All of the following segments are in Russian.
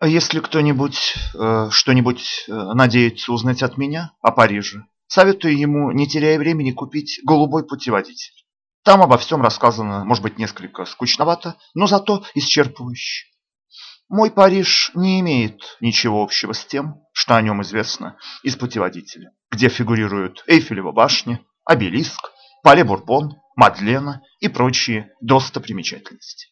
Если кто-нибудь что-нибудь надеется узнать от меня о Париже, советую ему, не теряя времени, купить «Голубой путеводитель». Там обо всем рассказано, может быть, несколько скучновато, но зато исчерпывающе. Мой Париж не имеет ничего общего с тем, что о нем известно из путеводителя, где фигурируют Эйфелева башня, обелиск, Пале Бурбон, Мадлена и прочие достопримечательности.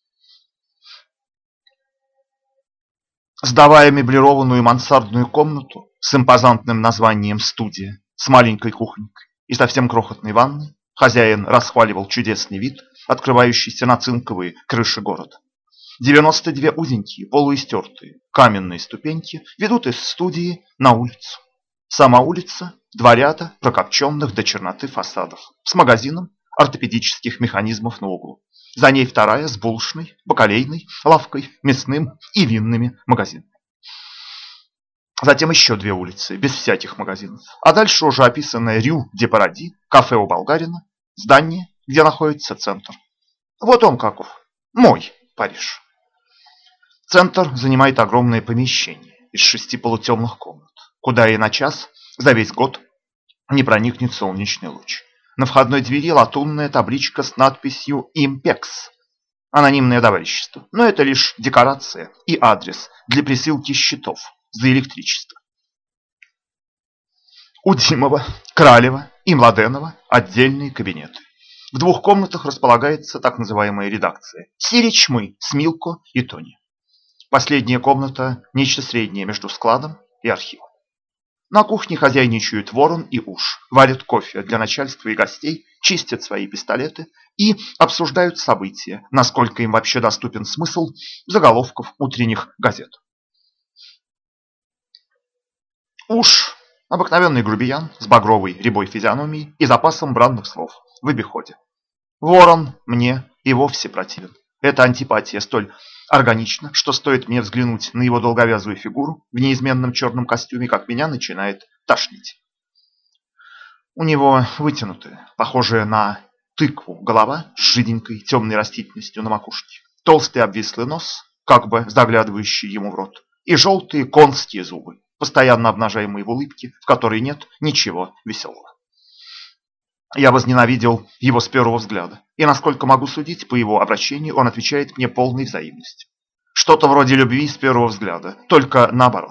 Сдавая меблированную мансардную комнату с импозантным названием «студия», с маленькой кухонькой и совсем крохотной ванной, хозяин расхваливал чудесный вид, открывающийся на цинковые крыши города. 92 узенькие, полуистертые каменные ступеньки ведут из студии на улицу. Сама улица – два ряда прокопченных до черноты фасадов с магазином ортопедических механизмов на углу. За ней вторая с булочной, бакалейной, лавкой, мясным и винными магазинами. Затем еще две улицы, без всяких магазинов. А дальше уже описанное Рю-де-Паради, кафе у болгарина, здание, где находится центр. Вот он каков. Мой Париж. Центр занимает огромное помещение из 6 полутемных комнат, куда и на час за весь год не проникнет солнечный луч. На входной двери латунная табличка с надписью «Импекс». Анонимное товарищество. Но это лишь декорация и адрес для присылки счетов за электричество. У Димова, Кралева и Младенова отдельные кабинеты. В 2 комнатах располагается так называемая редакция «Сиречмы» с Милко и Тони. Последняя комната – нечто среднее между складом и архивом. На кухне хозяйничают Ворон и Уж, варят кофе для начальства и гостей, чистят свои пистолеты и обсуждают события, насколько им вообще доступен смысл заголовков утренних газет. Уж – обыкновенный грубиян с багровой рябой физиономией и запасом бранных слов в обиходе. Ворон мне и вовсе противен. Эта антипатия столь органична, что стоит мне взглянуть на его долговязую фигуру в неизменном черном костюме, как меня начинает тошнить. У него вытянутая, похожая на тыкву голова с жиденькой темной растительностью на макушке, толстый обвислый нос, как бы заглядывающий ему в рот, и желтые конские зубы, постоянно обнажаемые в улыбке, в которой нет ничего веселого. Я возненавидел его с первого взгляда, и, насколько могу судить, по его обращению он отвечает мне полной взаимностью. Что-то вроде любви с первого взгляда, только наоборот.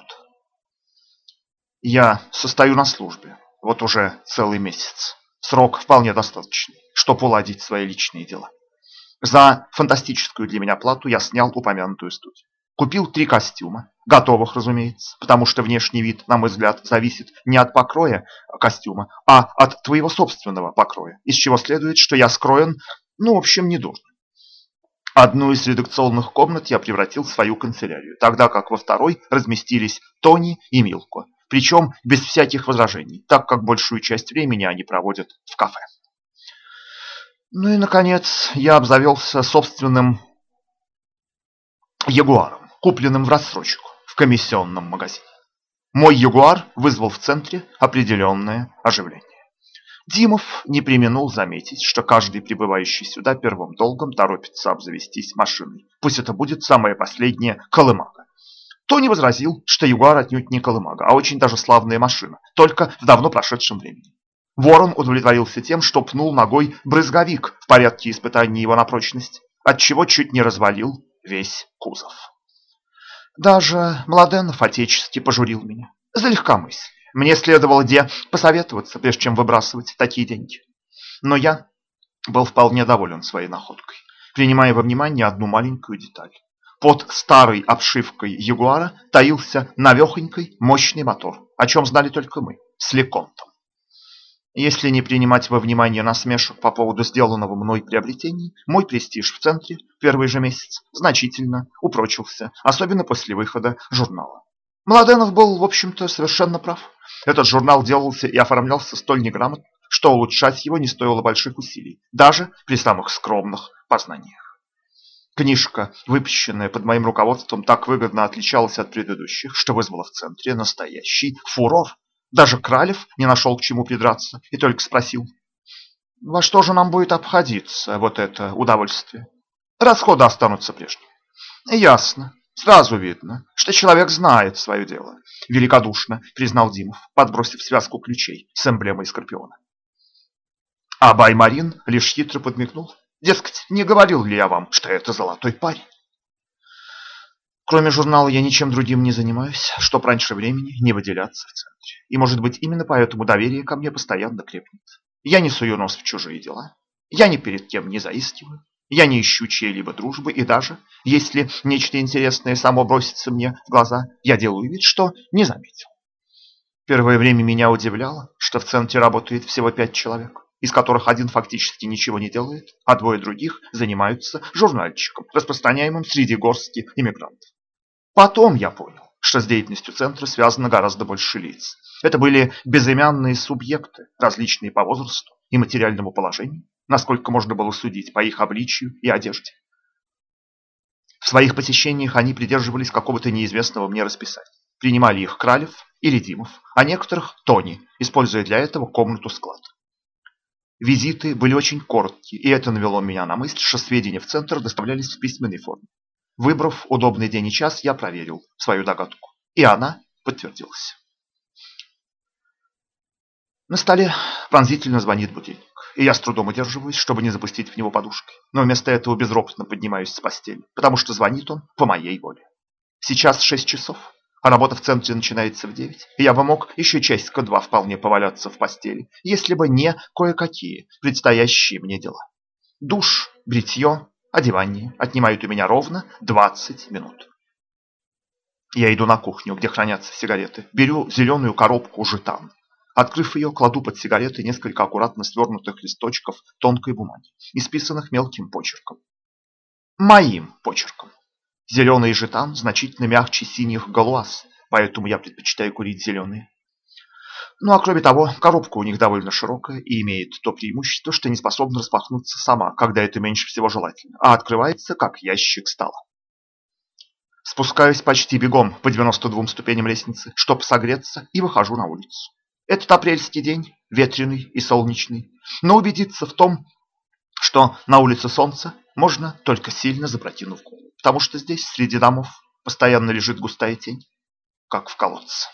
Я состою на службе, вот уже целый месяц. Срок вполне достаточный, чтобы уладить свои личные дела. За фантастическую для меня плату я снял упомянутую студию. Купил 3 костюма, готовых, разумеется, потому что внешний вид, на мой взгляд, зависит не от покроя костюма, а от твоего собственного покроя, из чего следует, что я скроен, в общем, недурно. Одну из редакционных комнат я превратил в свою канцелярию, тогда как во второй разместились Тони и Милко, причем без всяких возражений, так как большую часть времени они проводят в кафе. Ну и, наконец, я обзавелся собственным Ягуаром, купленным в рассрочку в комиссионном магазине. Мой Ягуар вызвал в центре определенное оживление. Димов не преминул заметить, что каждый прибывающий сюда первым долгом торопится обзавестись машиной. Пусть это будет самая последняя колымага. Тони возразил, что Ягуар отнюдь не колымага, а очень даже славная машина, только в давно прошедшем времени. Ворон удовлетворился тем, что пнул ногой брызговик в порядке испытания его на прочность, отчего чуть не развалил весь кузов. Даже Младенов отечески пожурил меня за легкомыслие. Мне следовало посоветоваться, прежде чем выбрасывать такие деньги. Но я был вполне доволен своей находкой, принимая во внимание одну маленькую деталь. Под старой обшивкой Ягуара таился навехонький мощный мотор, о чем знали только мы, с Леконтом. Если не принимать во внимание насмешек по поводу сделанного мной приобретения, мой престиж в центре в первый же месяц значительно упрочился, особенно после выхода журнала. Младенов был, в общем-то, совершенно прав. Этот журнал делался и оформлялся столь неграмотно, что улучшать его не стоило больших усилий, даже при самых скромных познаниях. Книжка, выпущенная под моим руководством, так выгодно отличалась от предыдущих, что вызвала в центре настоящий фурор. Даже Кралев не нашел к чему придраться и только спросил: «Во что же нам будет обходиться вот это удовольствие? Расходы останутся прежними». «Ясно. Сразу видно, что человек знает свое дело, великодушно признал Димов, подбросив связку ключей с эмблемой Скорпиона. А Баймарин лишь хитро подмигнул. Дескать, не говорил ли я вам, что это золотой парень? Кроме журнала я ничем другим не занимаюсь, чтоб раньше времени не выделяться в центре. И может быть именно поэтому доверие ко мне постоянно крепнет. Я не сую нос в чужие дела, я ни перед кем не заискиваю, я не ищу чьей-либо дружбы, и даже, если нечто интересное само бросится мне в глаза, я делаю вид, что не заметил. Первое время меня удивляло, что в центре работает всего 5 человек, из которых один фактически ничего не делает, а двое других занимаются журнальчиком, распространяемым среди горстки иммигрантов. Потом я понял, что с деятельностью центра связано гораздо больше лиц. Это были безымянные субъекты, различные по возрасту и материальному положению, насколько можно было судить по их обличию и одежде. В своих посещениях они придерживались какого-то неизвестного мне расписания. Принимали их Кралев или Димов, а некоторых Тони, используя для этого комнату-склад. Визиты были очень короткие, и это навело меня на мысль, что сведения в центр доставлялись в письменной форме. Выбрав удобный день и час, я проверил свою догадку, и она подтвердилась. На столе пронзительно звонит будильник, и я с трудом удерживаюсь, чтобы не запустить в него подушкой, но вместо этого безропотно поднимаюсь с постели, потому что звонит он по моей воле. Сейчас 6 часов, а работа в центре начинается в 9, и я бы мог еще часика-два вполне поваляться в постели, если бы не кое-какие предстоящие мне дела. Душ, бритье, одевание отнимают у меня ровно 20 минут. Я иду на кухню, где хранятся сигареты, беру зеленую коробку жетан. Открыв ее, кладу под сигареты несколько аккуратно свернутых листочков тонкой бумаги, исписанных мелким почерком. Моим почерком. Зеленый жетан значительно мягче синих галуаз, поэтому я предпочитаю курить зеленые. Ну а кроме того, коробка у них довольно широкая и имеет то преимущество, что не способна распахнуться сама, когда это меньше всего желательно, а открывается как ящик стола. Спускаюсь почти бегом по 92 ступеням лестницы, чтобы согреться, и выхожу на улицу. Этот апрельский день, ветреный и солнечный, но убедиться в том, что на улице солнце, можно только сильно запрокинув голову, потому что здесь, среди домов, постоянно лежит густая тень, как в колодце.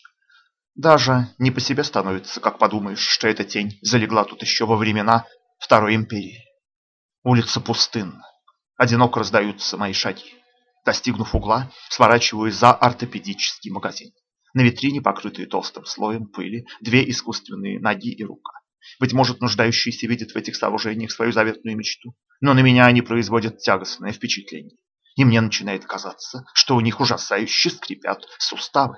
Даже не по себе становится, как подумаешь, что эта тень залегла тут еще во времена Второй империи. Улица пустынна, одиноко раздаются мои шаги. Достигнув угла, сворачиваю за ортопедический магазин. На витрине, покрытые толстым слоем пыли, 2 искусственные ноги и рука. Быть может, нуждающиеся видят в этих сооружениях свою заветную мечту, но на меня они производят тягостное впечатление, и мне начинает казаться, что у них ужасающе скрипят суставы.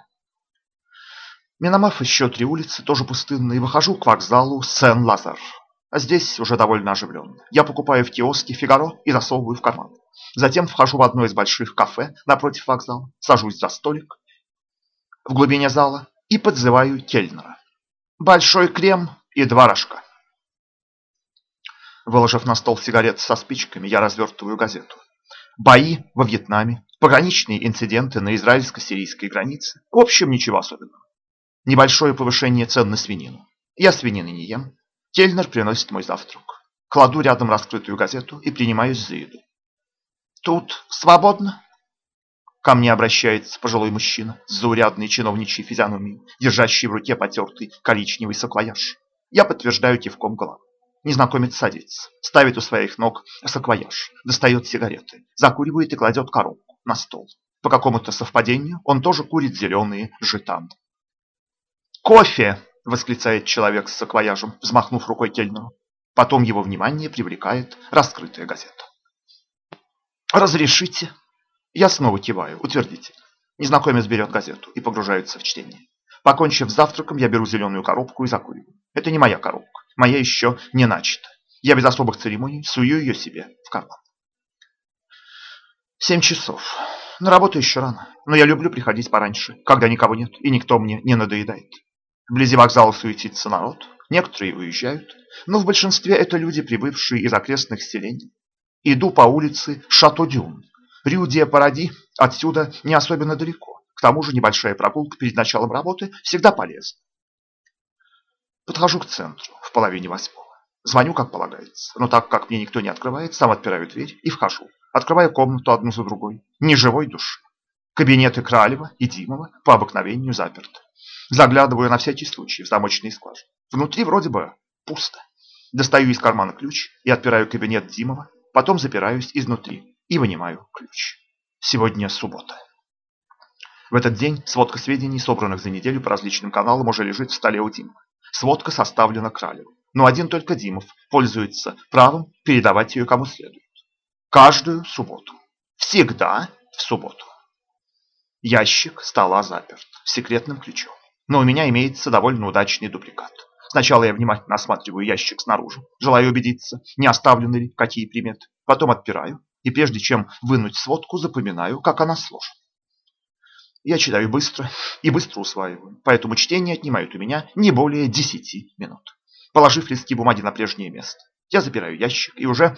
Миновав еще 3 улицы, тоже пустынные, выхожу к вокзалу Сен-Лазар. А здесь уже довольно оживленно. Я покупаю в киоске «Фигаро» и засовываю в карман. Затем вхожу в одно из больших кафе напротив вокзала, сажусь за столик в глубине зала и подзываю кельнера. Большой крем и 2 рожка. Выложив на стол сигарет со спичками, я развертываю газету. Бои во Вьетнаме, пограничные инциденты на израильско-сирийской границе. В общем, ничего особенного. Небольшое повышение цен на свинину. Я свинины не ем. Кельнер приносит мой завтрак. Кладу рядом раскрытую газету и принимаюсь за еду. «Тут свободно?» Ко мне обращается пожилой мужчина с заурядной чиновничьей физиономией, держащий в руке потертый коричневый саквояж. Я подтверждаю кивком головы. Незнакомец садится, ставит у своих ног саквояж, достает сигареты, закуривает и кладет коробку на стол. По какому-то совпадению он тоже курит зеленые жетаны. «Кофе!» — восклицает человек с саквояжем, взмахнув рукой кельнеру. Потом его внимание привлекает раскрытая газета. «Разрешите?» Я снова киваю, утвердительно. Незнакомец берет газету и погружается в чтение. Покончив с завтраком, я беру зеленую коробку и закуриваю. Это не моя коробка, моя еще не начата. Я без особых церемоний сую ее себе в карман. 7 часов. На работу еще рано, но я люблю приходить пораньше, когда никого нет и никто мне не надоедает. Вблизи вокзала суетится народ, некоторые уезжают, но в большинстве это люди, прибывшие из окрестных селений. Иду по улице Шато-Дюн. Рю-де-Паради отсюда не особенно далеко. К тому же небольшая прогулка перед началом работы всегда полезна. Подхожу к центру в 7:30. Звоню, как полагается, но так как мне никто не открывает, сам отпираю дверь и вхожу. Открываю комнату одну за другой. Ни живой души. Кабинеты Кралева и Димова по обыкновению заперты. Заглядываю на всякий случай в замочные скважины. Внутри вроде бы пусто. Достаю из кармана ключ и отпираю кабинет Димова, потом запираюсь изнутри и вынимаю ключ. Сегодня суббота. В этот день сводка сведений, собранных за неделю по различным каналам, уже лежит в столе у Димова. Сводка составлена Кралевым, но один только Димов пользуется правом передавать ее кому следует. Каждую субботу. Всегда в субботу. Ящик стола заперт секретным ключом, но у меня имеется довольно удачный дубликат. Сначала я внимательно осматриваю ящик снаружи, желая убедиться, не оставлены ли какие приметы. Потом отпираю, и прежде чем вынуть сводку, запоминаю, как она сложена. Я читаю быстро и быстро усваиваю, поэтому чтение отнимает у меня не более 10 минут. Положив листки бумаги на прежнее место, я запираю ящик и уже,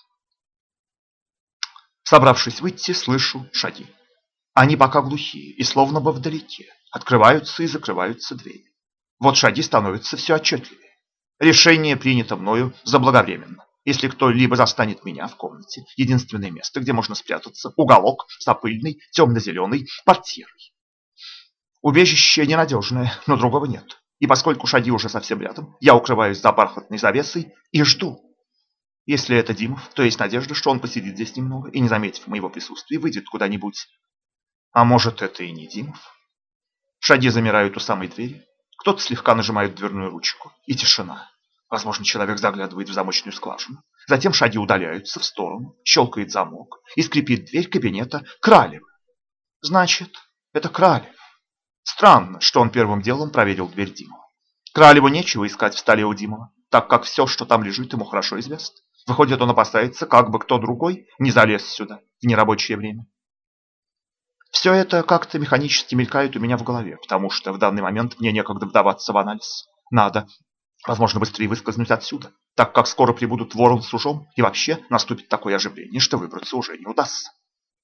собравшись выйти, слышу шаги. Они пока глухие и словно бы вдалеке. Открываются и закрываются двери. Вот шаги становятся все отчетливее. Решение принято мною заблаговременно. Если кто-либо застанет меня в комнате, единственное место, где можно спрятаться, уголок с опыльной темно-зеленой портьерой. Убежище ненадежное, но другого нет. И поскольку шаги уже совсем рядом, я укрываюсь за бархатной завесой и жду. Если это Димов, то есть надежда, что он посидит здесь немного и, не заметив моего присутствия, выйдет куда-нибудь. А может, это и не Димов? Шаги замирают у самой двери. Кто-то слегка нажимает дверную ручку. И тишина. Возможно, человек заглядывает в замочную скважину. Затем шаги удаляются в сторону, щелкает замок и скрипит дверь кабинета Кралева. Значит, это Кралев. Странно, что он первым делом проверил дверь Димова. Кралеву нечего искать в столе у Димова, так как все, что там лежит, ему хорошо известно. Выходит, он опасается, как бы кто другой не залез сюда в нерабочее время. Все это как-то механически мелькает у меня в голове, потому что в данный момент мне некогда вдаваться в анализ. Надо, возможно, быстрее выскользнуть отсюда, так как скоро прибудут ворон с ужом, и вообще наступит такое оживление, что выбраться уже не удастся.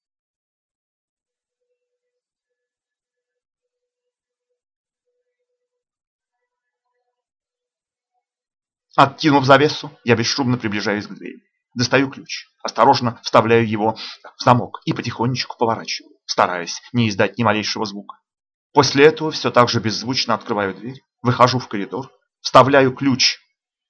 Откинув завесу, я бесшумно приближаюсь к двери. Достаю ключ, осторожно вставляю его в замок и потихонечку поворачиваю, стараясь не издать ни малейшего звука. После этого все так же беззвучно открываю дверь, выхожу в коридор, вставляю ключ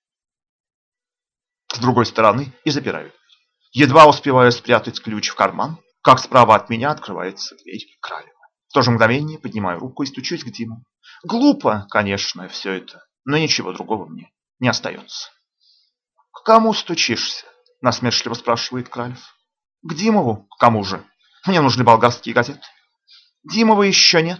с другой стороны и запираю дверь. Едва успеваю спрятать ключ в карман, как справа от меня открывается дверь Кралева. В то же мгновение поднимаю руку и стучусь к Диму. Глупо, конечно, все это, но ничего другого мне не остается. «К кому стучишься?» – насмешливо спрашивает Кралев. «К Димову? К кому же? Мне нужны болгарские газеты». «Димова еще нет».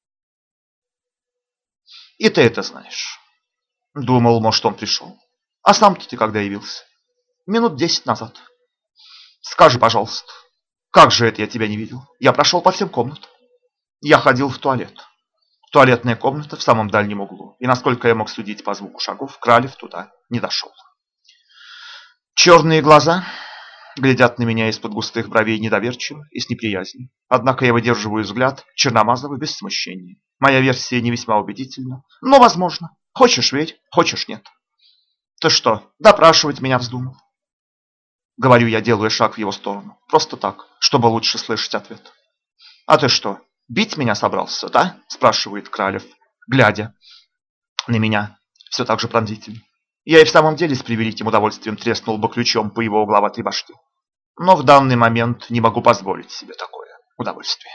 «И ты это знаешь». Думал, может, он пришел. «А сам-то ты когда явился?» «Минут 10 назад». «Скажи, пожалуйста, как же это я тебя не видел? Я прошел по всем комнатам. Я ходил в туалет. Туалетная комната в самом дальнем углу, и, насколько я мог судить по звуку шагов, Кралев туда не дошел. Черные глаза глядят на меня из-под густых бровей недоверчиво и с неприязнью. Однако я выдерживаю взгляд Черномазова без смущения. Моя версия не весьма убедительна, но возможно. Хочешь верь, хочешь нет. Ты что, допрашивать меня вздумал? Говорю я, делая шаг в его сторону. Просто так, чтобы лучше слышать ответ. А ты что, бить меня собрался, да? Спрашивает Кралев, глядя на меня все так же пронзительно. Я и в самом деле с превеликим удовольствием треснул бы ключом по его угловатой башке. Но в данный момент не могу позволить себе такое удовольствие.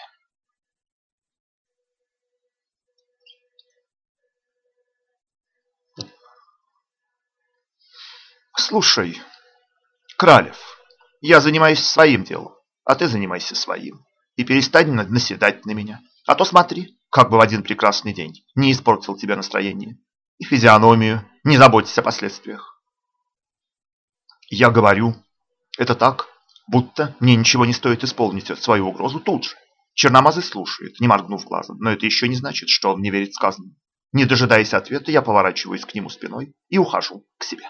Слушай, Кралев, я занимаюсь своим делом, а ты занимайся своим. И перестань наседать на меня. А то смотри, как бы в один прекрасный день не испортил тебе настроение и физиономию, не заботься о последствиях. Я говорю, это так, будто мне ничего не стоит исполнить свою угрозу тут же. Черномазый слушает, не моргнув глазом, но это еще не значит, что он не верит сказанному. Не дожидаясь ответа, я поворачиваюсь к нему спиной и ухожу к себе.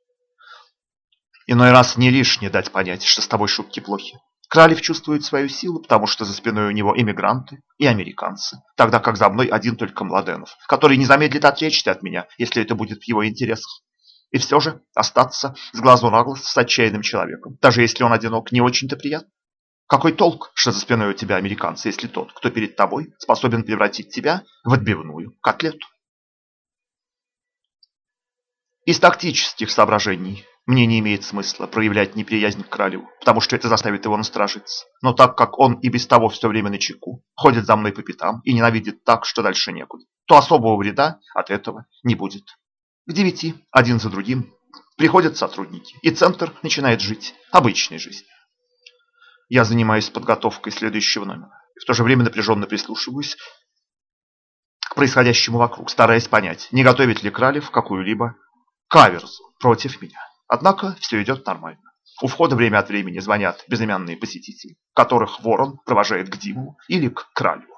Иной раз не лишне дать понять, что с тобой шутки плохи. Кралев чувствует свою силу, потому что за спиной у него иммигранты и американцы, тогда как за мной один только Младенов, который не замедлит отречься от меня, если это будет в его интересах. И все же остаться с глазу на глаз с отчаянным человеком, даже если он одинок, не очень-то приятно. Какой толк, что за спиной у тебя американцы, если тот, кто перед тобой, способен превратить тебя в отбивную котлету? Из тактических соображений мне не имеет смысла проявлять неприязнь к королю, потому что это заставит его насторожиться. Но так как он и без того все время начеку, ходит за мной по пятам и ненавидит так, что дальше некуда, то особого вреда от этого не будет. К 9, один за другим, приходят сотрудники, и центр начинает жить обычной жизнью. Я занимаюсь подготовкой следующего номера, и в то же время напряженно прислушиваюсь к происходящему вокруг, стараясь понять, не готовит ли Кралев какую-либо каверзу против меня. Однако все идет нормально. У входа время от времени звонят безымянные посетители, которых Ворон провожает к Диму или к Кралеву.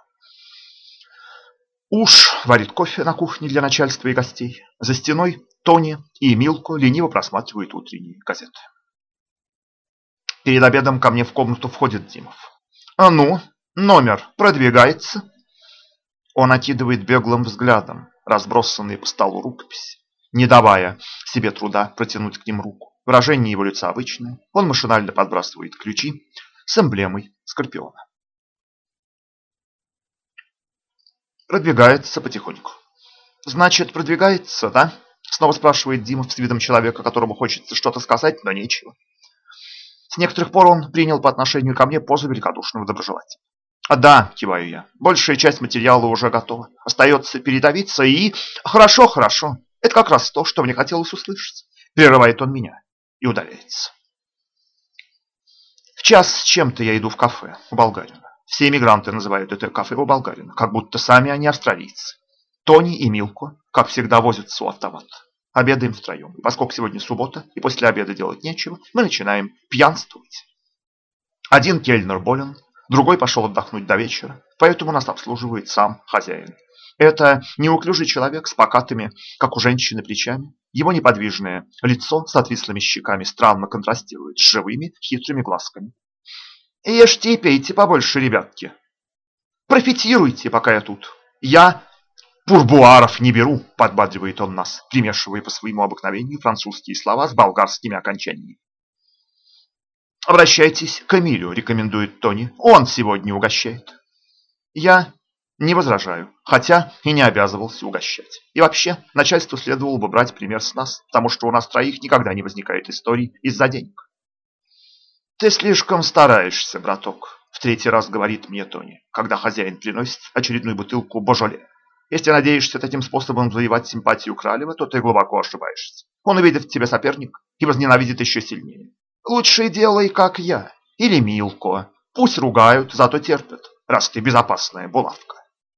Уж варит кофе на кухне для начальства и гостей. За стеной Тони и Милко лениво просматривают утренние газеты. Перед обедом ко мне в комнату входит Димов. «А ну, номер продвигается?» Он окидывает беглым взглядом разбросанные по столу рукописи, не давая себе труда протянуть к ним руку. Выражение его лица обычное. Он машинально подбрасывает ключи с эмблемой скорпиона. Продвигается потихоньку. «Значит, продвигается, да?» Снова спрашивает Димов с видом человека, которому хочется что-то сказать, но нечего. С некоторых пор он принял по отношению ко мне позу великодушного доброжелателя. «Да», – киваю я, – «большая часть материала уже готова. Остается передавиться и...» «Хорошо, хорошо. Это как раз то, что мне хотелось услышать». Прерывает он меня и удаляется. В час с чем-то я иду в кафе у болгарина. Все эмигранты называют это кафе у болгарина, как будто сами они австралийцы. Тони и Милко, как всегда, возятся у автомата. Обедаем втроем. И поскольку сегодня суббота, и после обеда делать нечего, мы начинаем пьянствовать. Один кельнер болен, другой пошел отдохнуть до вечера, поэтому нас обслуживает сам хозяин. Это неуклюжий человек с покатыми, как у женщины, плечами. Его неподвижное лицо с отвислыми щеками странно контрастирует с живыми, хитрыми глазками. «Ешьте и пейте побольше, ребятки. Профитируйте, пока я тут. Я пурбуаров не беру», – подбадривает он нас, примешивая по своему обыкновению французские слова с болгарскими окончаниями. «Обращайтесь к Эмилю», – рекомендует Тони. «Он сегодня угощает». Я не возражаю, хотя и не обязывался угощать. И вообще, начальству следовало бы брать пример с нас, потому что у нас троих никогда не возникает историй из-за денег. «Ты слишком стараешься, браток», – в третий раз говорит мне Тони, когда хозяин приносит очередную бутылку Божоле. «Если надеешься таким способом завоевать симпатию Кралева, то ты глубоко ошибаешься. Он увидит в тебе соперника и возненавидит еще сильнее. Лучше делай, как я, или Милко. Пусть ругают, зато терпят, раз ты безопасная булавка».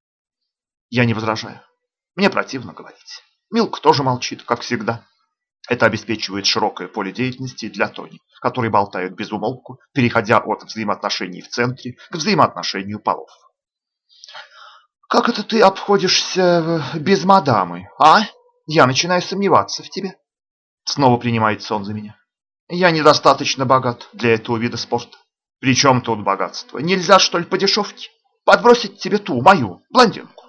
Я не возражаю. Мне противно говорить. Милко тоже молчит, как всегда. Это обеспечивает широкое поле деятельности для Тони, который болтает без умолку, переходя от взаимоотношений в центре к взаимоотношению полов. «Как это ты обходишься без мадамы, а? Я начинаю сомневаться в тебе». Снова принимается он за меня. «Я недостаточно богат для этого вида спорта». «При чем тут богатство? Нельзя, что ли, по дешевке? Подбросить тебе ту, мою, блондинку?»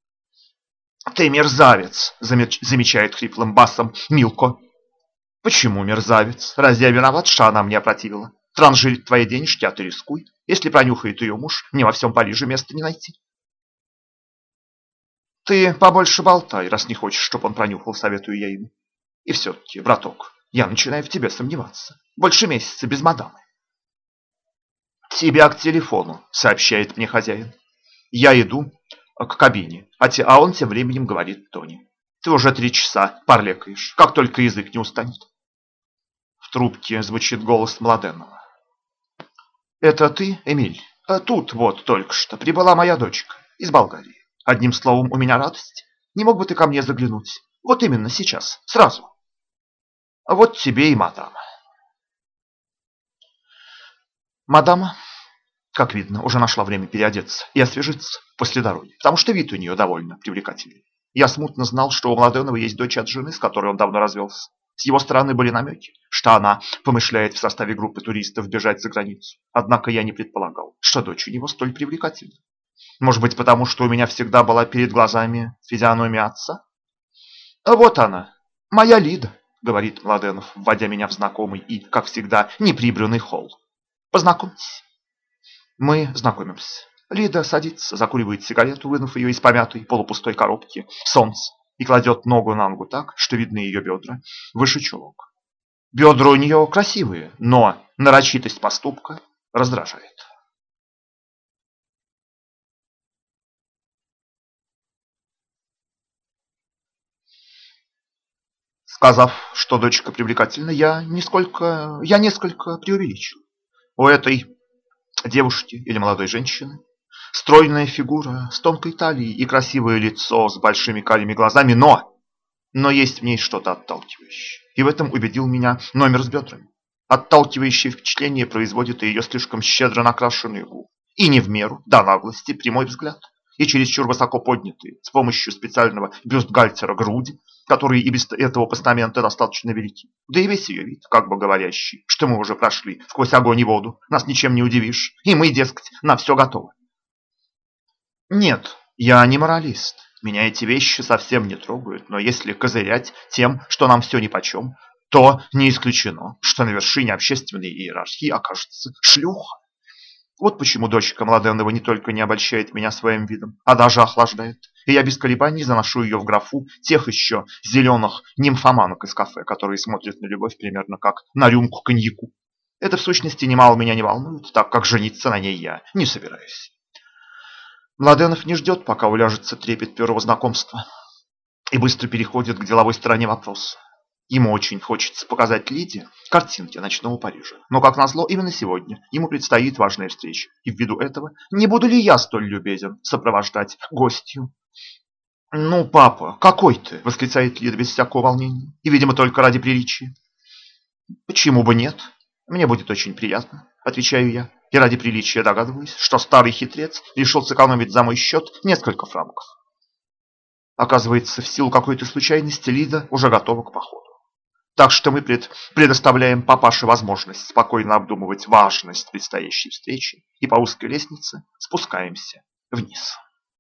«Ты мерзавец», – замечает хриплым басом Милко. «Почему мерзавец? Разве я виноват, что она мне опротивила? Транжирить твои денежки, а ты рискуй. Если пронюхает ее муж, мне во всем Париже места не найти». «Ты побольше болтай, раз не хочешь, чтобы он пронюхал, советую я ему. И все-таки, браток, я начинаю в тебе сомневаться. Больше месяца без мадамы». «Тебя к телефону», – сообщает мне хозяин. Я иду к кабине, а он тем временем говорит Тони. «Ты уже 3 часа парлекаешь, как только язык не устанет». В трубке звучит голос Младенова. «Это ты, Эмиль? Тут вот только что прибыла моя дочка из Болгарии. Одним словом, у меня радость. Не мог бы ты ко мне заглянуть? Вот именно сейчас, сразу. Вот тебе и мадама». Мадама, как видно, уже нашла время переодеться и освежиться после дороги, потому что вид у нее довольно привлекательный. Я смутно знал, что у Младенова есть дочь от жены, с которой он давно развелся. С его стороны были намеки, что она помышляет в составе группы туристов бежать за границу. Однако я не предполагал, что дочь у него столь привлекательна. Может быть, потому что у меня всегда была перед глазами физиономия отца? «А вот она, моя Лида», — говорит Младенов, вводя меня в знакомый и, как всегда, неприбранный холл. «Познакомьтесь». Мы знакомимся. Лида садится, закуривает сигарету, вынув ее из помятой полупустой коробки солнца, и кладет ногу на ногу так, что видны ее бедра, выше чулок. Бедра у нее красивые, но нарочитость поступка раздражает. Сказав, что дочка привлекательна, я несколько преувеличил. У этой девушки или молодой женщины стройная фигура с тонкой талией и красивое лицо с большими карими глазами, но есть в ней что-то отталкивающее. И в этом убедил меня номер с бедрами. Отталкивающее впечатление производит и ее слишком щедро накрашенные губы. И не в меру, до наглости, прямой взгляд. И чересчур высоко поднятые, с помощью специального бюстгальтера груди, которые и без этого постамента достаточно велики. Да и весь ее вид, как бы говорящий, что мы уже прошли сквозь огонь и воду, нас ничем не удивишь, и мы, дескать, на все готовы. Нет, я не моралист. Меня эти вещи совсем не трогают, но если козырять тем, что нам все нипочем, то не исключено, что на вершине общественной иерархии окажется шлюха. Вот почему дочка Младенова не только не обольщает меня своим видом, а даже охлаждает. И я без колебаний заношу ее в графу тех еще зеленых нимфоманок из кафе, которые смотрят на любовь примерно как на рюмку коньяку. Это в сущности немало меня не волнует, так как жениться на ней я не собираюсь. Младенов не ждет, пока уляжется трепет первого знакомства, и быстро переходит к деловой стороне вопроса. Ему очень хочется показать Лиде картинки ночного Парижа. Но, как назло, именно сегодня ему предстоит важная встреча. И ввиду этого не буду ли я столь любезен сопровождать гостью? «Ну, папа, какой ты?» – восклицает Лида без всякого волнения. И, видимо, только ради приличия. «Почему бы нет? Мне будет очень приятно», – отвечаю я. И ради приличия догадываюсь, что старый хитрец решил сэкономить за мой счет несколько франков. Оказывается, в силу какой-то случайности Лида уже готова к походу. Так что мы предоставляем папаше возможность спокойно обдумывать важность предстоящей встречи и по узкой лестнице спускаемся вниз.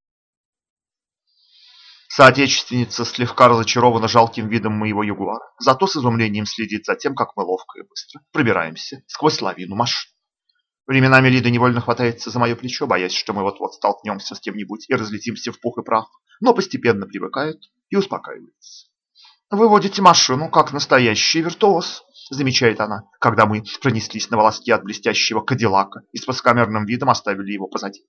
Соотечественница слегка разочарована жалким видом моего ягуара, зато с изумлением следит за тем, как мы ловко и быстро пробираемся сквозь лавину машин. Временами Лида невольно хватается за мое плечо, боясь, что мы вот-вот столкнемся с кем-нибудь и разлетимся в пух и прах, но постепенно привыкает и успокаивается. «Вы водите машину, как настоящий виртуоз», — замечает она, когда мы пронеслись на волоске от блестящего кадиллака и с высокомерным видом оставили его позади.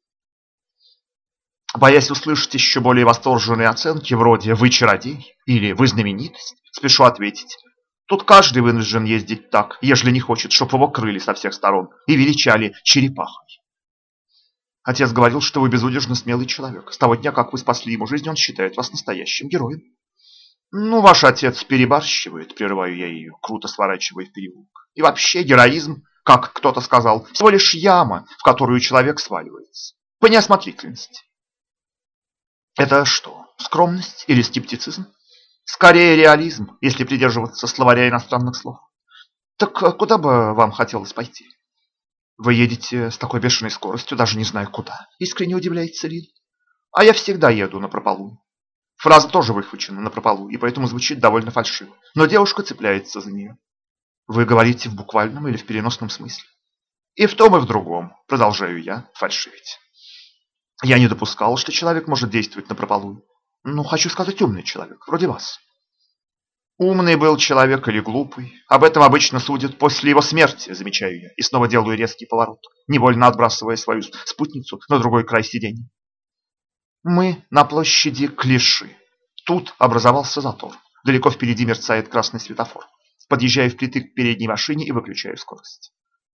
Боясь услышать еще более восторженные оценки, вроде «вы чародей» или «вы знаменитость», спешу ответить: тут каждый вынужден ездить так, ежели не хочет, чтоб его крыли со всех сторон и величали черепахой. Отец говорил, что вы безудержно смелый человек. С того дня, как вы спасли ему жизнь, он считает вас настоящим героем. Ну, ваш отец перебарщивает, прерываю я ее, круто сворачивая в переулок. И вообще героизм, как кто-то сказал, всего лишь яма, в которую человек сваливается. По неосмотрительности. Это что, скромность или скептицизм? Скорее реализм, если придерживаться словаря иностранных слов. Так куда бы вам хотелось пойти? Вы едете с такой бешеной скоростью, даже не зная куда. Искренне удивляется Лид. А я всегда еду напропалую. Фраза тоже выхвачена напропалую, и поэтому звучит довольно фальшиво. Но девушка цепляется за нее. Вы говорите в буквальном или в переносном смысле? И в том, и в другом, продолжаю я фальшивить. Я не допускал, что человек может действовать напропалую. Ну, хочу сказать, умный человек, вроде вас. Умный был человек или глупый, об этом обычно судят после его смерти, замечаю я, и снова делаю резкий поворот, невольно отбрасывая свою спутницу на другой край сиденья. Мы на площади Клиши. Тут образовался затор. Далеко впереди мерцает красный светофор. Подъезжаю впритык к передней машине и выключаю скорость.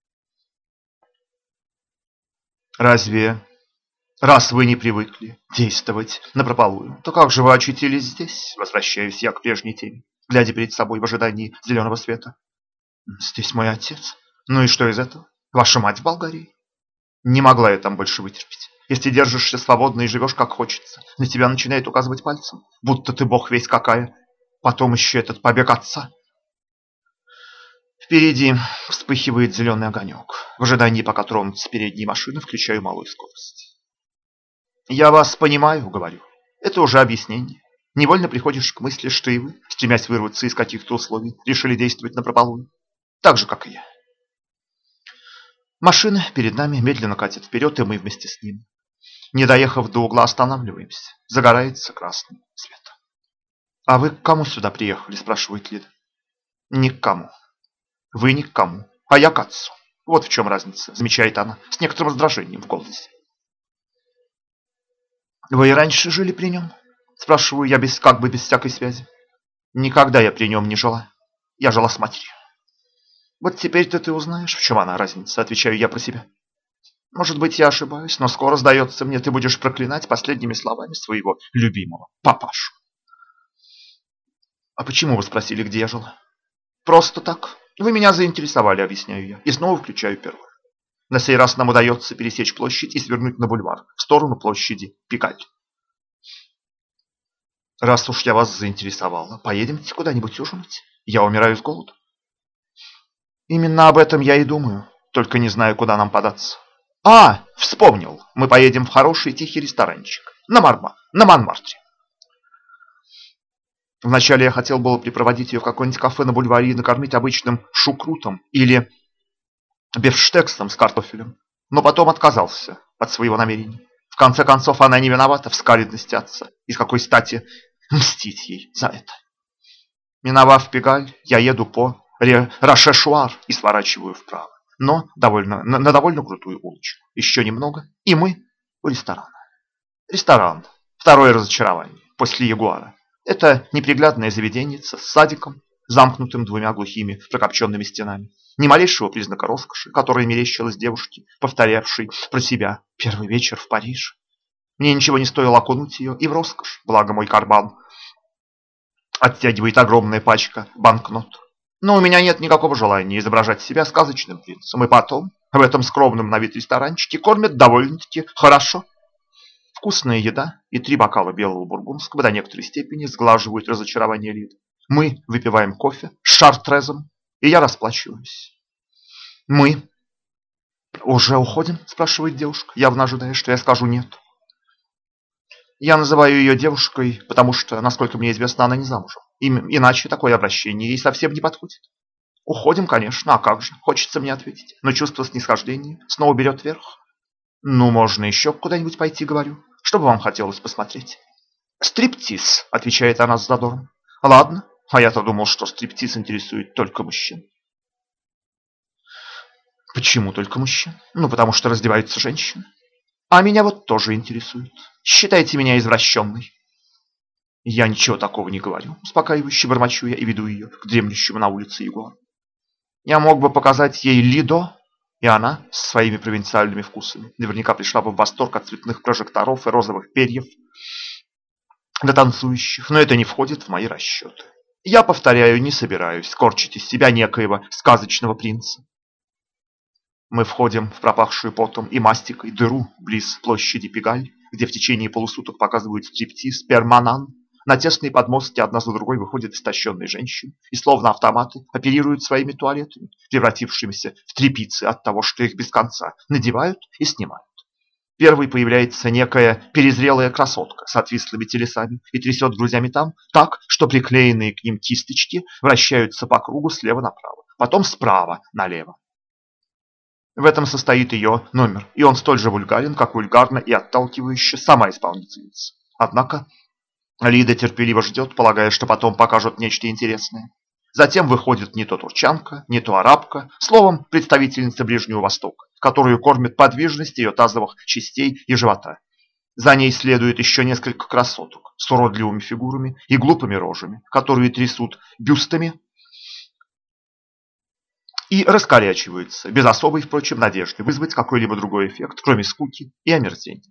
Раз вы не привыкли действовать напропалую, то как же вы очутились здесь? Возвращаюсь я к прежней теме, глядя перед собой в ожидании зеленого света. Здесь мой отец. Ну и что из этого? Ваша мать в Болгарии? Не могла я там больше вытерпеть. Если держишься свободно и живешь как хочется, на тебя начинает указывать пальцем, будто ты бог весь какая. Потом еще этот побег отца. Впереди вспыхивает зеленый огонек. В ожидании, пока тронутся передние машины, включаю малую скорость. Я вас понимаю, говорю. Это уже объяснение. Невольно приходишь к мысли, что и вы, стремясь вырваться из каких-то условий, решили действовать напропалую. Так же, как и я. Машины перед нами медленно катят вперед, и мы вместе с ним. Не доехав до угла, останавливаемся. Загорается красный свет. «А вы к кому сюда приехали?» – спрашивает Лида. «Ни к кому. Вы ни к кому, а я к отцу. Вот в чем разница», – замечает она с некоторым раздражением в голосе. «Вы и раньше жили при нем?» – спрашиваю я как бы без всякой связи. «Никогда я при нем не жила. Я жила с матерью». «Вот теперь-то ты узнаешь, в чем она разница», – отвечаю я про себя. «Может быть, я ошибаюсь, но скоро, сдается мне, ты будешь проклинать последними словами своего любимого папашу». «А почему вы спросили, где я жила?» «Просто так. Вы меня заинтересовали», — объясняю я. И снова включаю первую. На сей раз нам удается пересечь площадь и свернуть на бульвар, в сторону площади Пикаль. «Раз уж я вас заинтересовала, поедемте куда-нибудь ужинать? Я умираю с голоду». «Именно об этом я и думаю, только не знаю, куда нам податься». «А, вспомнил! Мы поедем в хороший тихий ресторанчик. На Монмартре». Вначале я хотел было припроводить ее в какое-нибудь кафе на бульваре и накормить обычным шукрутом или бифштексом с картофелем, но потом отказался от своего намерения. В конце концов, она не виновата в скаридности отца, и с какой стати мстить ей за это. Миновав Пигаль, я еду по Рошешуар и сворачиваю вправо, но на довольно крутую улочку. Еще немного, и мы у ресторана. Ресторан. Второе разочарование после Ягуара. Это неприглядное заведеньице с садиком, замкнутым двумя глухими прокопченными стенами. Ни малейшего признака роскоши, которая мерещилась девушке, повторявшей про себя первый вечер в Париже. Мне ничего не стоило окунуть ее и в роскошь, благо мой карман оттягивает огромная пачка банкнот. Но у меня нет никакого желания изображать себя сказочным принцем, и потом в этом скромном на вид ресторанчике кормят довольно-таки хорошо. Вкусная еда и 3 бокала белого бургундского до некоторой степени сглаживают разочарование Лиды. Мы выпиваем кофе с шартрезом, и я расплачиваюсь. «Мы уже уходим?» – спрашивает девушка, явно ожидая, что я скажу «нет». Я называю ее девушкой, потому что, насколько мне известно, она не замужем. Иначе такое обращение ей совсем не подходит. «Уходим, конечно, а как же?» – хочется мне ответить, но чувство снисхождения снова берет верх. «Ну, можно еще куда-нибудь пойти, говорю. Что бы вам хотелось посмотреть?» «Стриптиз», — отвечает она с задором. «Ладно, а я-то думал, что стриптиз интересует только мужчин». «Почему только мужчин?» «Ну, потому что раздеваются женщины. А меня вот тоже интересует. Считайте меня извращенной». «Я ничего такого не говорю», — успокаивающе бормочу я и веду ее к дремлющему на улице Ягуару. Я мог бы показать ей Лидо, и она, с своими провинциальными вкусами, наверняка пришла бы в восторг от цветных прожекторов и розовых перьев до танцующих, но это не входит в мои расчеты. Я, повторяю, не собираюсь корчить из себя некоего сказочного принца. Мы входим в пропахшую потом и мастикой дыру близ площади Пигаль, где в течение полусуток показывают стриптиз перманан. На тесные подмостки одна за другой выходят истощенные женщины и словно автоматы оперируют своими туалетами, превратившимися в тряпицы от того, что их без конца надевают и снимают. Первой появляется некая перезрелая красотка с отвислыми телесами и трясет грудями там так, что приклеенные к ним кисточки вращаются по кругу слева направо, потом справа налево. В этом состоит ее номер, и он столь же вульгарен, как вульгарна и отталкивающая сама исполнительница. Однако Лида терпеливо ждет, полагая, что потом покажут нечто интересное. Затем выходит не то турчанка, не то арабка, словом, представительница Ближнего Востока, которую кормит подвижность ее тазовых частей и живота. За ней следует еще несколько красоток с уродливыми фигурами и глупыми рожами, которые трясут бюстами и раскорячиваются, без особой, впрочем, надежды вызвать какой-либо другой эффект, кроме скуки и омерзения.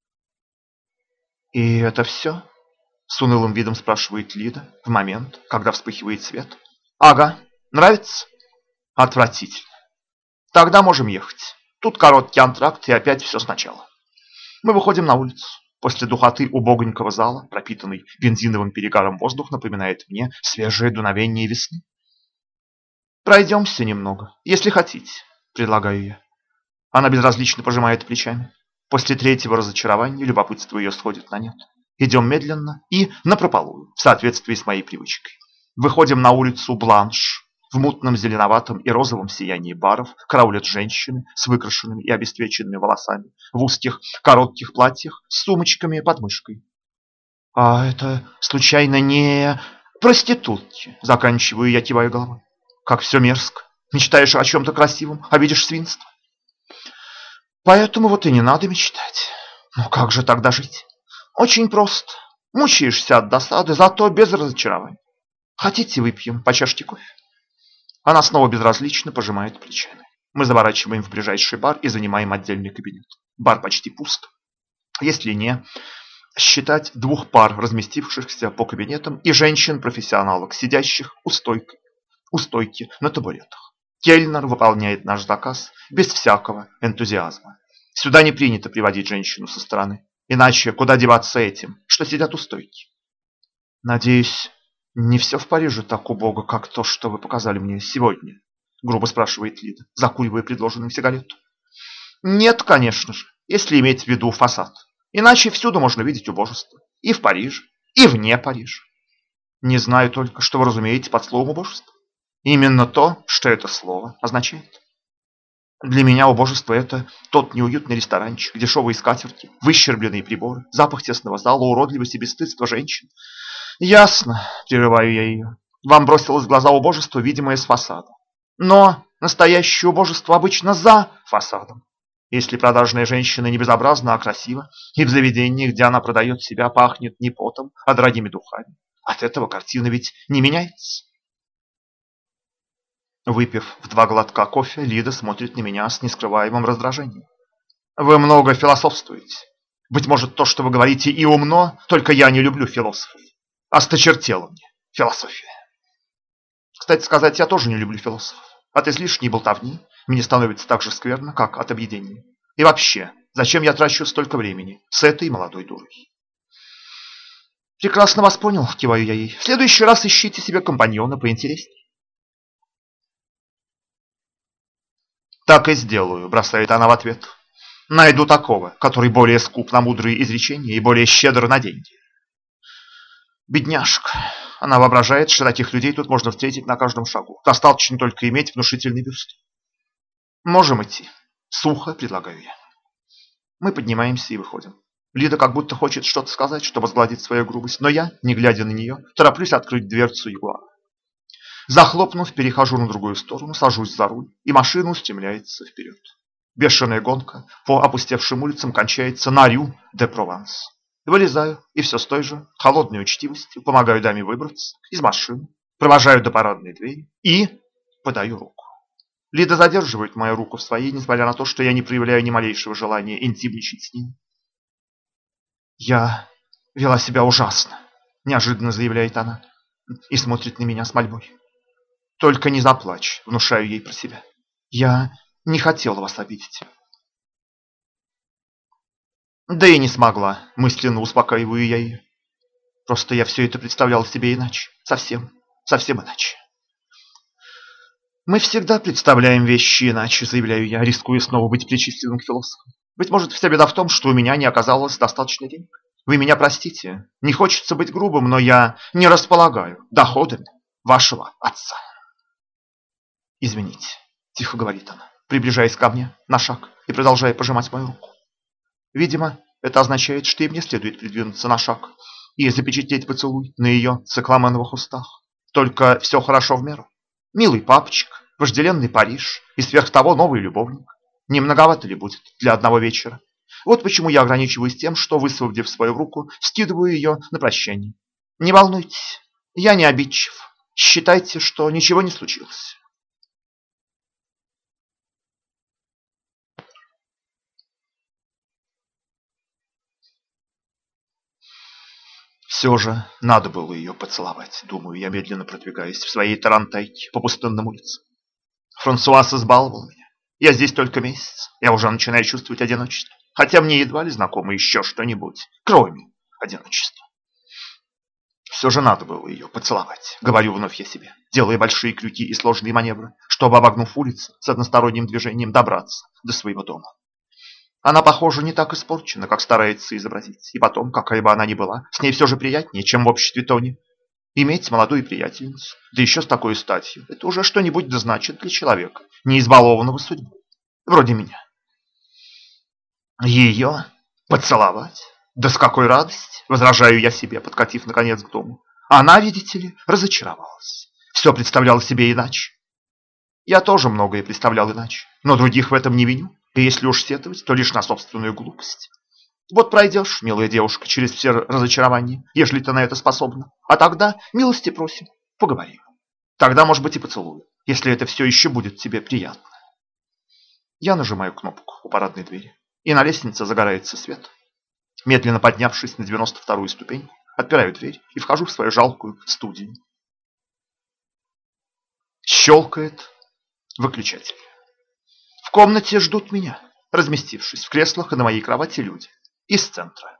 «И это все?» — с унылым видом спрашивает Лида в момент, когда вспыхивает свет. «Ага, нравится?» «Отвратительно. Тогда можем ехать. Тут короткий антракт и опять все сначала». Мы выходим на улицу. После духоты убогонького зала, пропитанный бензиновым перегаром воздух, напоминает мне свежее дуновение весны. «Пройдемся немного, если хотите», — предлагаю я. Она безразлично пожимает плечами. После третьего разочарования любопытство ее сходит на нет. Идем медленно и напропалую, в соответствии с моей привычкой. Выходим на улицу Бланш, В мутном зеленоватом и розовом сиянии баров караулят женщины с выкрашенными и обесцвеченными волосами, в узких коротких платьях с сумочками под мышкой. А это, случайно, не проститутки? Заканчиваю я, киваю головой. Как все мерзко. Мечтаешь о чем-то красивом, а видишь свинство. Поэтому вот и не надо мечтать. Ну как же тогда жить? Очень просто. Мучаешься от досады, зато без разочарования. Хотите, выпьем по чашке кофе? Она снова безразлично пожимает плечами. Мы заворачиваем в ближайший бар и занимаем отдельный кабинет. Бар почти пуст. Если не считать двух пар, разместившихся по кабинетам, и женщин-профессионалок, сидящих у стойки на табуретах. Кельнер выполняет наш заказ без всякого энтузиазма. Сюда не принято приводить женщину со стороны. Иначе куда деваться этим, что сидят у стойки? Надеюсь, не все в Париже так убого, как то, что вы показали мне сегодня? Грубо спрашивает Лида, закуривая предложенную сигарету. Нет, конечно же, если иметь в виду фасад. Иначе всюду можно видеть убожество. И в Париже, и вне Парижа. Не знаю только, что вы разумеете под словом убожество. Именно то, что это слово означает. Для меня убожество – это тот неуютный ресторанчик, дешевые скатерти, выщербленные приборы, запах тесного зала, уродливость и бесстыдство женщин. Ясно, прерываю я ее. Вам бросилось в глаза убожество, видимое с фасада. Но настоящее убожество обычно за фасадом. Если продажная женщина не безобразна, а красива, и в заведении, где она продает себя, пахнет не потом, а дорогими духами, от этого картина ведь не меняется. Выпив в 2 глотка кофе, Лида смотрит на меня с нескрываемым раздражением. Вы много философствуете. Быть может, то, что вы говорите, и умно, только я не люблю философов. Осточертела мне философия. Кстати сказать, я тоже не люблю философов. От излишней болтовни мне становится так же скверно, как от объедения. И вообще, зачем я трачу столько времени с этой молодой дурой? Прекрасно вас понял, киваю я ей. В следующий раз ищите себе компаньона поинтереснее. Так и сделаю, бросает она в ответ. Найду такого, который более скуп на мудрые изречения и более щедр на деньги. Бедняжка. Она воображает, что таких людей тут можно встретить на каждом шагу. Достаточно только иметь внушительный бюст. Можем идти. Сухо предлагаю я. Мы поднимаемся и выходим. Лида как будто хочет что-то сказать, чтобы сгладить свою грубость, но я, не глядя на нее, тороплюсь открыть дверцу Ягуара. Захлопнув, перехожу на другую сторону, сажусь за руль, и машина устремляется вперед. Бешеная гонка по опустевшим улицам кончается на Рю-де-Прованс. Вылезаю, и все с той же холодной учтивостью помогаю даме выбраться из машины, провожаю до парадной двери и подаю руку. Лида задерживает мою руку в своей, несмотря на то, что я не проявляю ни малейшего желания интимничать с ней. «Я вела себя ужасно», – неожиданно заявляет она и смотрит на меня с мольбой. «Только не заплачь», – внушаю ей про себя. «Я не хотела вас обидеть». Да и не смогла, мысленно успокаиваю я ее. Просто я все это представлял себе иначе. Совсем иначе. Мы всегда представляем вещи иначе, заявляю я, рискуя снова быть причисленным к философам. Быть может, вся беда в том, что у меня не оказалось достаточно денег. Вы меня простите, не хочется быть грубым, но я не располагаю доходами вашего отца. Извините, тихо говорит она, приближаясь ко мне на шаг и продолжая пожимать мою руку. Видимо, это означает, что и мне следует придвинуться на шаг и запечатлеть поцелуй на ее цикламеновых устах. Только все хорошо в меру. Милый папочек, вожделенный Париж и сверх того новый любовник. Не многовато ли будет для одного вечера? Вот почему я ограничиваюсь тем, что, высвободив свою руку, скидываю ее на прощание. Не волнуйтесь, я не обидчив. Считайте, что ничего не случилось. Все же надо было ее поцеловать, думаю я, медленно продвигаясь в своей тарантайке по пустынным улицам. Франсуаз избаловал меня. Я здесь только месяц, я уже начинаю чувствовать одиночество, хотя мне едва ли знакомо еще что-нибудь, кроме одиночества. Все же надо было ее поцеловать, говорю вновь я себе, делая большие крюки и сложные маневры, чтобы, обогнув улицу, с односторонним движением добраться до своего дома. Она, похоже, не так испорчена, как старается изобразить. И потом, какая бы она ни была, с ней все же приятнее, чем в обществе Тони. Иметь молодую приятельницу, да еще с такой статью, это уже что-нибудь да значит для человека, не избалованного судьбой, вроде меня. Ее поцеловать? Да с какой радости, возражаю я себе, подкатив наконец к дому. Она, видите ли, разочаровалась. Все представляла себе иначе. Я тоже многое представлял иначе, но других в этом не виню. И если уж сетовать, то лишь на собственную глупость. Вот пройдешь, милая девушка, через все разочарования, ежели ты на это способна. А тогда милости просим, поговорим. Тогда, может быть, и поцелую, если это все еще будет тебе приятно. Я нажимаю кнопку у парадной двери, и на лестнице загорается свет. Медленно поднявшись на 92-ю ступеньку, отпираю дверь и вхожу в свою жалкую студию. Щелкает выключатель. В комнате ждут меня, разместившись в креслах и на моей кровати люди из центра.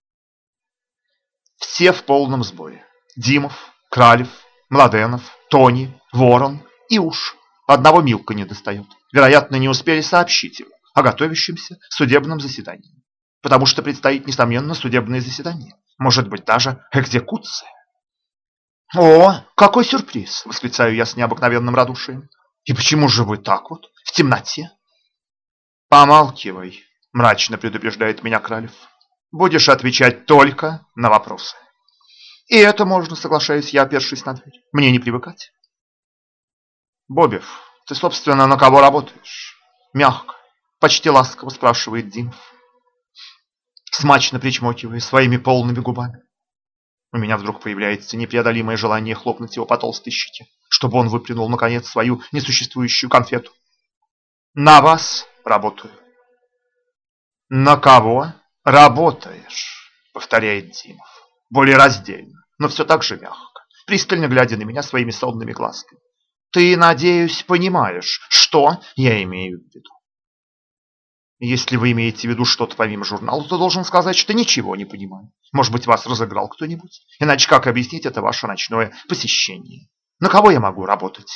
Все в полном сборе. Димов, Кралев, Младенов, Тони, Ворон и уж одного Милка не достает. Вероятно, не успели сообщить ему о готовящемся судебном заседании. Потому что предстоит, несомненно, судебное заседание. Может быть, даже экзекуция. «О, какой сюрприз!» – восклицаю я с необыкновенным радушием. «И почему же вы так вот, в темноте?» «Помалкивай», – мрачно предупреждает меня Кралев. «Будешь отвечать только на вопросы». «И это можно, соглашаюсь я, опершись на дверь. Мне не привыкать». «Бобев, ты, собственно, на кого работаешь?» Мягко, почти ласково спрашивает Димов, смачно причмокивая своими полными губами. У меня вдруг появляется непреодолимое желание хлопнуть его по толстой щеке, чтобы он выплюнул, наконец, свою несуществующую конфету. «На вас работаю». «На кого работаешь?» — повторяет Димов, более раздельно, но все так же мягко, пристально глядя на меня своими сонными глазками. «Ты, надеюсь, понимаешь, что я имею в виду?» «Если вы имеете в виду что-то помимо журнала, то должен сказать, что ничего не понимаю. Может быть, вас разыграл кто-нибудь? Иначе как объяснить это ваше ночное посещение? На кого я могу работать?»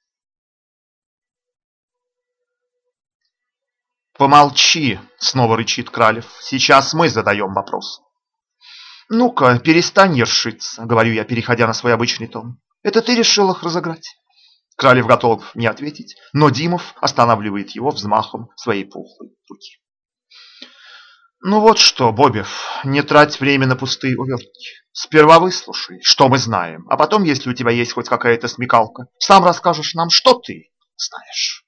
«Помолчи», — снова рычит Кралев. «Сейчас мы задаем вопрос». «Ну-ка, перестань ершиться», — говорю я, переходя на свой обычный тон. «Это ты решил их разыграть?» Кралев готов не ответить, но Димов останавливает его взмахом своей пухлой руки. «Ну вот что, Бобев, не трать время на пустые увертки. Сперва выслушай, что мы знаем, а потом, если у тебя есть хоть какая-то смекалка, сам расскажешь нам, что ты знаешь».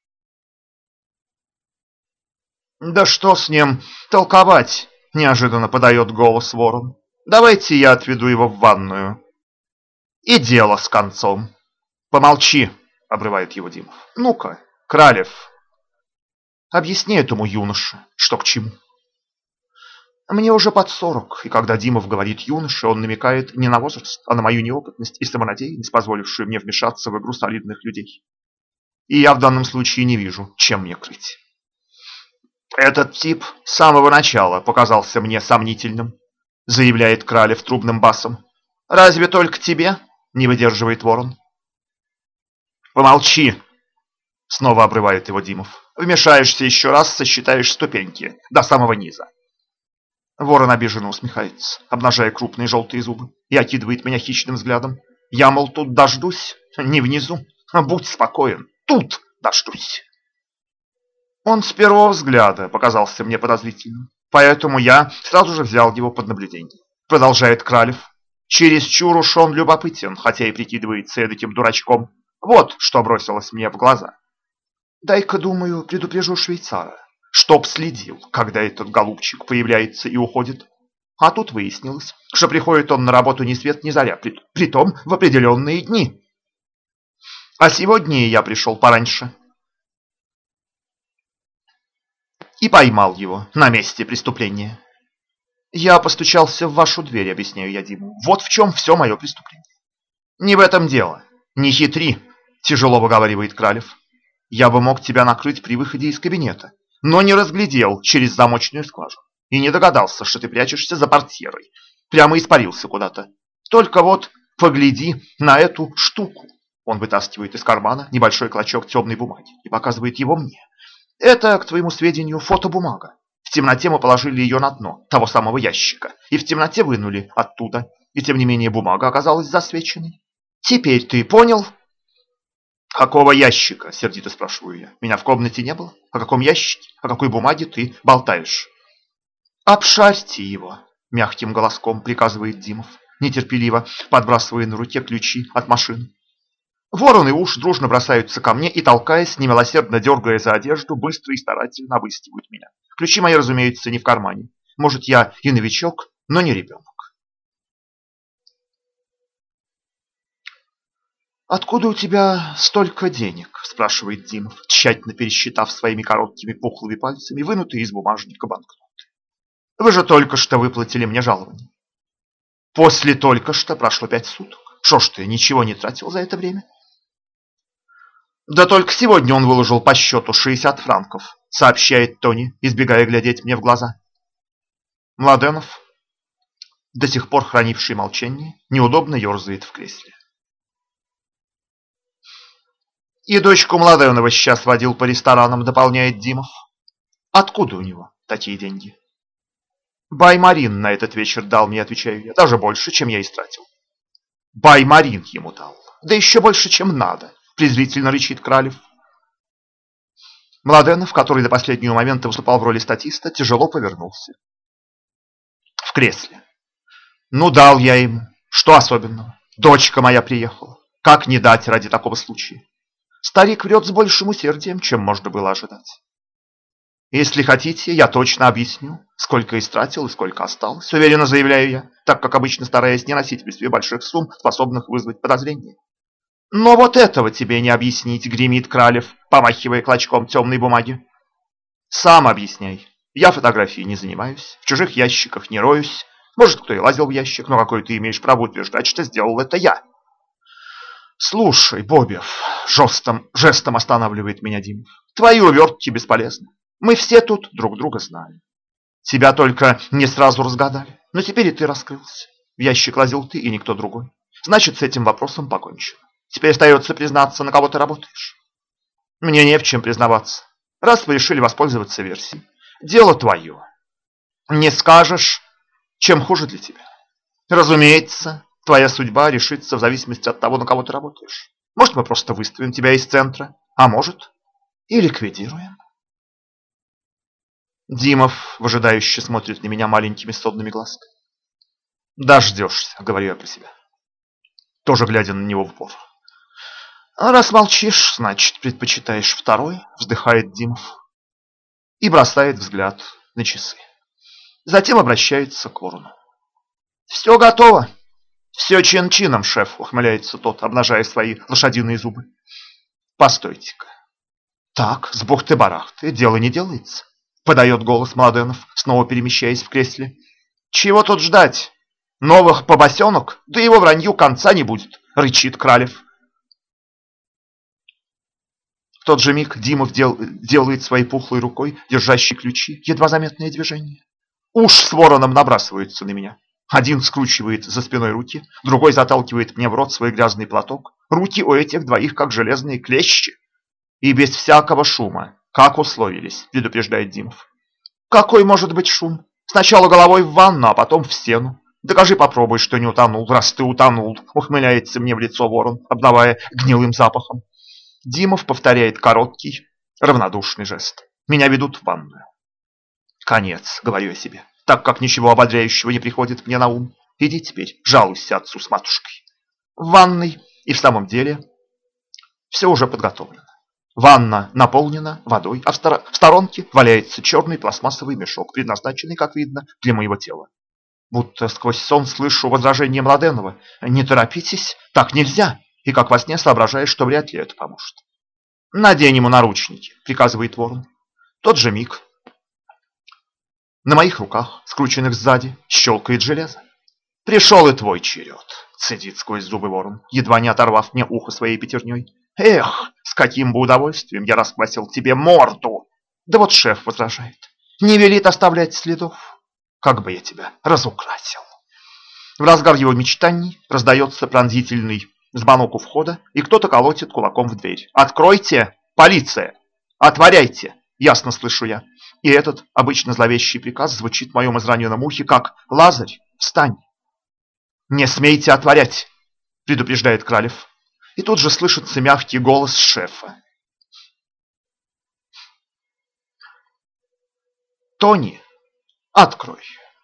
«Да что с ним толковать?» – неожиданно подает голос Ворон. «Давайте я отведу его в ванную. И дело с концом». «Помолчи», – обрывает его Димов. «Ну-ка, Кралев, объясни этому юноше, что к чему». Мне уже под 40, и когда Димов говорит юноше, он намекает не на возраст, а на мою неопытность и самонадеянность, позволившую мне вмешаться в игру солидных людей. И я в данном случае не вижу, чем мне крыть. «Этот тип с самого начала показался мне сомнительным», — заявляет Кралев трубным басом. «Разве только тебе?» — не выдерживает Ворон. «Помолчи!» — снова обрывает его Димов. «Вмешаешься еще раз, сосчитаешь ступеньки до самого низа». Ворон обиженно усмехается, обнажая крупные желтые зубы, и окидывает меня хищным взглядом. «Я, мол, тут дождусь, не внизу. Будь спокоен, тут дождусь». Он с первого взгляда показался мне подозрительным, поэтому я сразу же взял его под наблюдение. Продолжает Кралев. Чересчур уж он любопытен, хотя и прикидывается эдаким дурачком. Вот что бросилось мне в глаза. Дай-ка, думаю, предупрежу швейцара, чтоб следил, когда этот голубчик появляется и уходит. А тут выяснилось, что приходит он на работу ни свет ни заря, притом в определенные дни. А сегодня я пришел пораньше и поймал его на месте преступления. Я постучался в вашу дверь, объясняю я Диму. Вот в чем все мое преступление. Не в этом дело. Не хитри, тяжело выговаривает Кралев. Я бы мог тебя накрыть при выходе из кабинета, но не разглядел через замочную скважину и не догадался, что ты прячешься за портьерой. Прямо испарился куда-то. Только вот погляди на эту штуку. Он вытаскивает из кармана небольшой клочок темной бумаги и показывает его мне. Это, к твоему сведению, фотобумага. В темноте мы положили ее на дно того самого ящика и в темноте вынули оттуда. И тем не менее бумага оказалась засвеченной. Теперь ты понял? «Какого ящика?» – сердито спрашиваю я. «Меня в комнате не было? О каком ящике? О какой бумаге ты болтаешь?» «Обшарьте его!» – мягким голоском приказывает Димов, нетерпеливо подбрасывая на руке ключи от машины. Ворон и уж дружно бросаются ко мне и, толкаясь, немилосердно дергая за одежду, быстро и старательно обыскивают меня. Ключи мои, разумеется, не в кармане. Может, я и новичок, но не ребенок. «Откуда у тебя столько денег?» – спрашивает Димов, тщательно пересчитав своими короткими пухлыми пальцами вынутые из бумажника банкноты. «Вы же только что выплатили мне жалование». «После только что прошло 5 суток. Шо ж ты, ничего не тратил за это время?» «Да только сегодня он выложил по счету 60 франков», – сообщает Тони, избегая глядеть мне в глаза. Младенов, до сих пор хранивший молчание, неудобно ерзает в кресле. «И дочку Младенова сейчас водил по ресторанам», – дополняет Димов. «Откуда у него такие деньги?» «Баймарин на этот вечер дал мне», – отвечаю я, – «даже больше, чем я истратил». «Баймарин ему дал, да еще больше, чем надо», – презрительно рычит Кралев. Младенов, который до последнего момента выступал в роли статиста, тяжело повернулся в кресле. «Ну, дал я ему. Что особенного? Дочка моя приехала. Как не дать ради такого случая?» Старик врет с большим усердием, чем можно было ожидать. «Если хотите, я точно объясню, сколько истратил и сколько осталось», уверенно заявляю я, так как обычно стараясь не носить при себе больших сумм, способных вызвать подозрения. «Но вот этого тебе не объяснить», — гремит Кралев, помахивая клочком темной бумаги. «Сам объясняй. Я фотографией не занимаюсь, в чужих ящиках не роюсь. Может, кто и лазил в ящик, но какой ты имеешь право утверждать, что сделал это я?» «Слушай, Бобев», — жестом останавливает меня Димов, — «твои увертки бесполезны. Мы все тут друг друга знаем. Тебя только не сразу разгадали, но теперь и ты раскрылся. В ящик лазил ты и никто другой. Значит, с этим вопросом покончено. Теперь остается признаться, на кого ты работаешь». «Мне не в чем признаваться. Раз вы решили воспользоваться версией, дело твое. Не скажешь, чем хуже для тебя. Разумеется, твоя судьба решится в зависимости от того, на кого ты работаешь. Может, мы просто выставим тебя из центра, а может, и ликвидируем». Димов выжидающе смотрит на меня маленькими сонными глазками. «Дождешься», — говорю я про себя, тоже глядя на него в упор. «А раз молчишь, значит, предпочитаешь второй», — вздыхает Димов и бросает взгляд на часы. Затем обращается к ворону. «Все готово. Все чин-чином, шеф», — ухмыляется тот, обнажая свои лошадиные зубы. «Постойте-ка. Так, с бухты-барахты дело не делается», — подает голос Младенов, снова перемещаясь в кресле. «Чего тут ждать? Новых побосенок? Да его вранью конца не будет», — рычит Кралев. В тот же миг Димов делает своей пухлой рукой, держащей ключи, едва заметное движение. Уж с вороном набрасываются на меня. Один скручивает за спиной руки, другой заталкивает мне в рот свой грязный платок. Руки у этих двоих как железные клещи. И без всякого шума, как условились, предупреждает Димов. «Какой может быть шум? Сначала головой в ванну, а потом в стену. Докажи, попробуй, что не утонул, раз ты утонул», ухмыляется мне в лицо ворон, обдавая гнилым запахом. Димов повторяет короткий, равнодушный жест. Меня ведут в ванную. «Конец», — говорю я себе, так как ничего ободряющего не приходит мне на ум. «Иди теперь, жалуйся отцу с матушкой». В ванной и в самом деле все уже подготовлено. Ванна наполнена водой, а в сторонке валяется черный пластмассовый мешок, предназначенный, как видно, для моего тела. Будто сквозь сон слышу возражение Младенова. «Не торопитесь, так нельзя», и как во сне соображаешь, что вряд ли это поможет. «Надень ему наручники», — приказывает ворон. Тот же миг. На моих руках, скрученных сзади, щелкает железо. «Пришел и твой черед», — цедит сквозь зубы ворон, едва не оторвав мне ухо своей пятерней. «Эх, с каким бы удовольствием я расквасил тебе морду!» Да вот шеф возражает. «Не велит оставлять следов. Как бы я тебя разукрасил». В разгар его мечтаний раздается пронзительный звонок у входа, и кто-то колотит кулаком в дверь. «Откройте! Полиция! Отворяйте!» Ясно слышу я. И этот обычно зловещий приказ звучит в моем израненном ухе, как «Лазарь, встань!» «Не смейте отворять!» – предупреждает Кралев. И тут же слышится мягкий голос шефа. «Тони, открой!»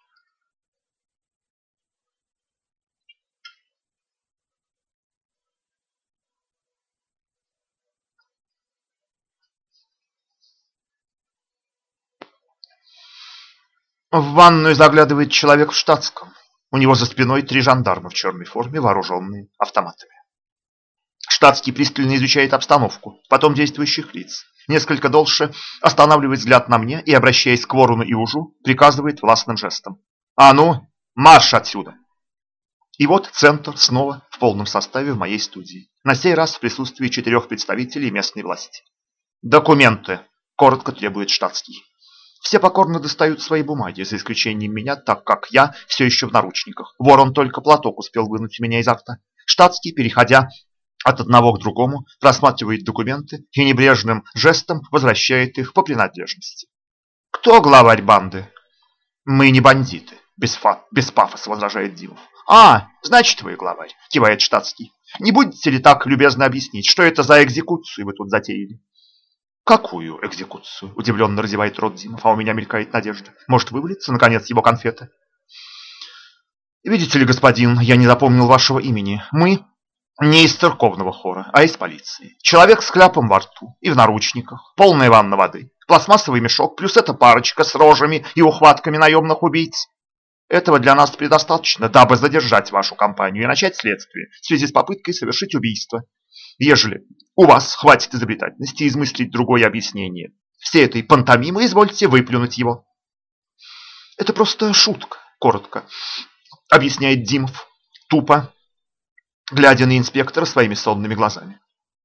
В ванную заглядывает человек в штатском. У него за спиной 3 жандарма в черной форме, вооруженные автоматами. Штатский пристально изучает обстановку, потом действующих лиц. Несколько дольше останавливает взгляд на мне и, обращаясь к ворону и ужу, приказывает властным жестом. «А ну, марш отсюда!» И вот центр снова в полном составе в моей студии. На сей раз в присутствии 4 представителей местной власти. «Документы!» – коротко требует штатский. Все покорно достают свои бумаги, за исключением меня, так как я все еще в наручниках. Ворон только платок успел вынуть у меня изо рта. Штатский, переходя от одного к другому, просматривает документы и небрежным жестом возвращает их по принадлежности. «Кто главарь банды?» «Мы не бандиты», без пафоса возражает Димов. «А, значит, вы главарь», кивает штатский. «Не будете ли так любезно объяснить, что это за экзекуцию вы тут затеяли?» «Какую экзекуцию?» – удивленно разевает рот Димов, а у меня мелькает надежда. Может вывалиться, наконец, его конфеты? «Видите ли, господин, я не запомнил вашего имени. Мы не из церковного хора, а из полиции. Человек с кляпом во рту и в наручниках, полная ванна воды, пластмассовый мешок, плюс эта парочка с рожами и ухватками наемных убийц. Этого для нас предостаточно, дабы задержать вашу компанию и начать следствие в связи с попыткой совершить убийство. Ежели у вас хватит изобретательности измыслить другое объяснение всей этой пантомимы, извольте выплюнуть его». «Это просто шутка», коротко объясняет Димов, тупо глядя на инспектора своими сонными глазами.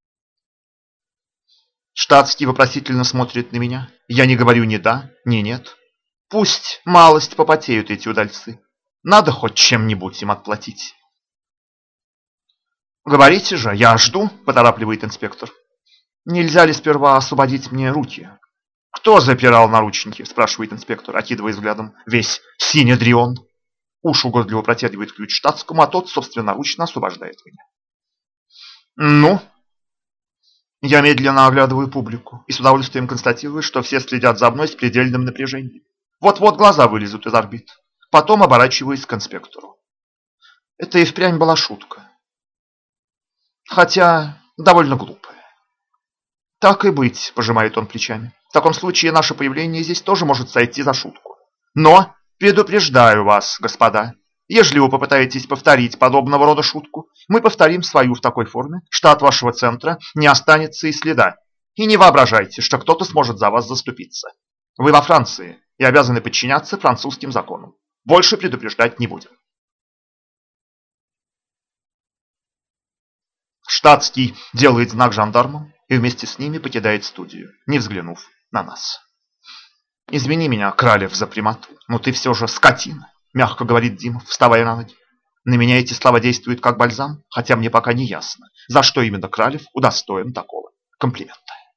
Штатский вопросительно смотрит на меня. Я не говорю ни да, ни нет. Пусть малость попотеют эти удальцы. Надо хоть чем-нибудь им отплатить. «Говорите же, я жду», – поторапливает инспектор. «Нельзя ли сперва освободить мне руки?» «Кто запирал наручники?» – спрашивает инспектор, окидывая взглядом весь синедрион. Уж угодливо протягивает ключ штатскому, а тот собственноручно освобождает меня. «Ну?» Я медленно оглядываю публику и с удовольствием констатирую, что все следят за мной с предельным напряжением. Вот-вот глаза вылезут из орбит. Потом оборачиваюсь к инспектору. Это и впрямь была шутка. Хотя довольно глупая. «Так и быть», – пожимает он плечами. «В таком случае наше появление здесь тоже может сойти за шутку. Но предупреждаю вас, господа, ежели вы попытаетесь повторить подобного рода шутку, мы повторим свою в такой форме, что от вашего центра не останется и следа. И не воображайте, что кто-то сможет за вас заступиться. Вы во Франции и обязаны подчиняться французским законам. Больше предупреждать не будем». Штатский делает знак жандармам и вместе с ними покидает студию, не взглянув на нас. «Извини меня, Кралев, за прямоту, но ты все же скотина», – мягко говорит Димов, вставая на ноги. На меня эти слова действуют как бальзам, хотя мне пока не ясно, за что именно Кралев удостоен такого комплимента.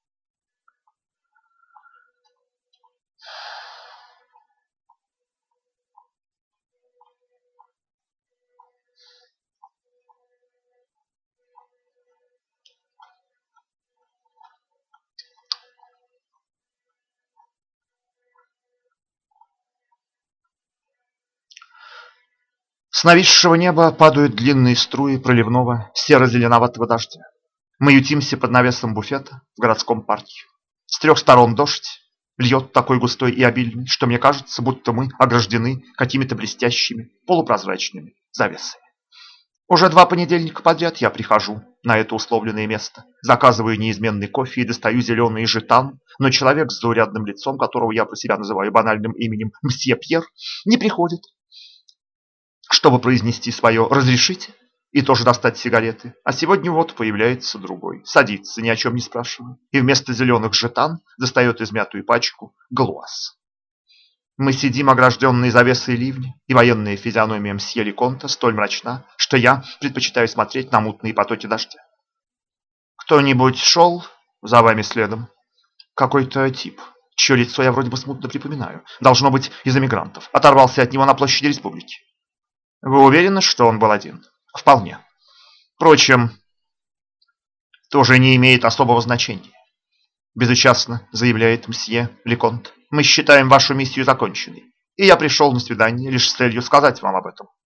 С нависшего неба падают длинные струи проливного серо-зеленоватого дождя. Мы ютимся под навесом буфета в городском парке. С 3 сторон дождь льет такой густой и обильный, что мне кажется, будто мы ограждены какими-то блестящими полупрозрачными завесами. Уже 2 понедельника подряд я прихожу на это условленное место, заказываю неизменный кофе и достаю зеленый жетан, но человек с заурядным лицом, которого я про себя называю банальным именем Мсье Пьер, не приходит, чтобы произнести свое «разрешите» и тоже достать сигареты. А сегодня вот появляется другой, садится, ни о чем не спрашивая, и вместо зеленых жетан достает измятую пачку галуаз. Мы сидим, огражденные завесой ливня, и военная физиономия мсье Леконта столь мрачна, что я предпочитаю смотреть на мутные потоки дождя. «Кто-нибудь шел за вами следом?» «Какой-то тип, чье лицо я вроде бы смутно припоминаю. Должно быть из эмигрантов. Оторвался от него на площади Республики». Вы уверены, что он был один? Вполне. Впрочем, тоже не имеет особого значения. Безучастно заявляет мсье Леконт. Мы считаем вашу миссию законченной. И я пришел на свидание лишь с целью сказать вам об этом.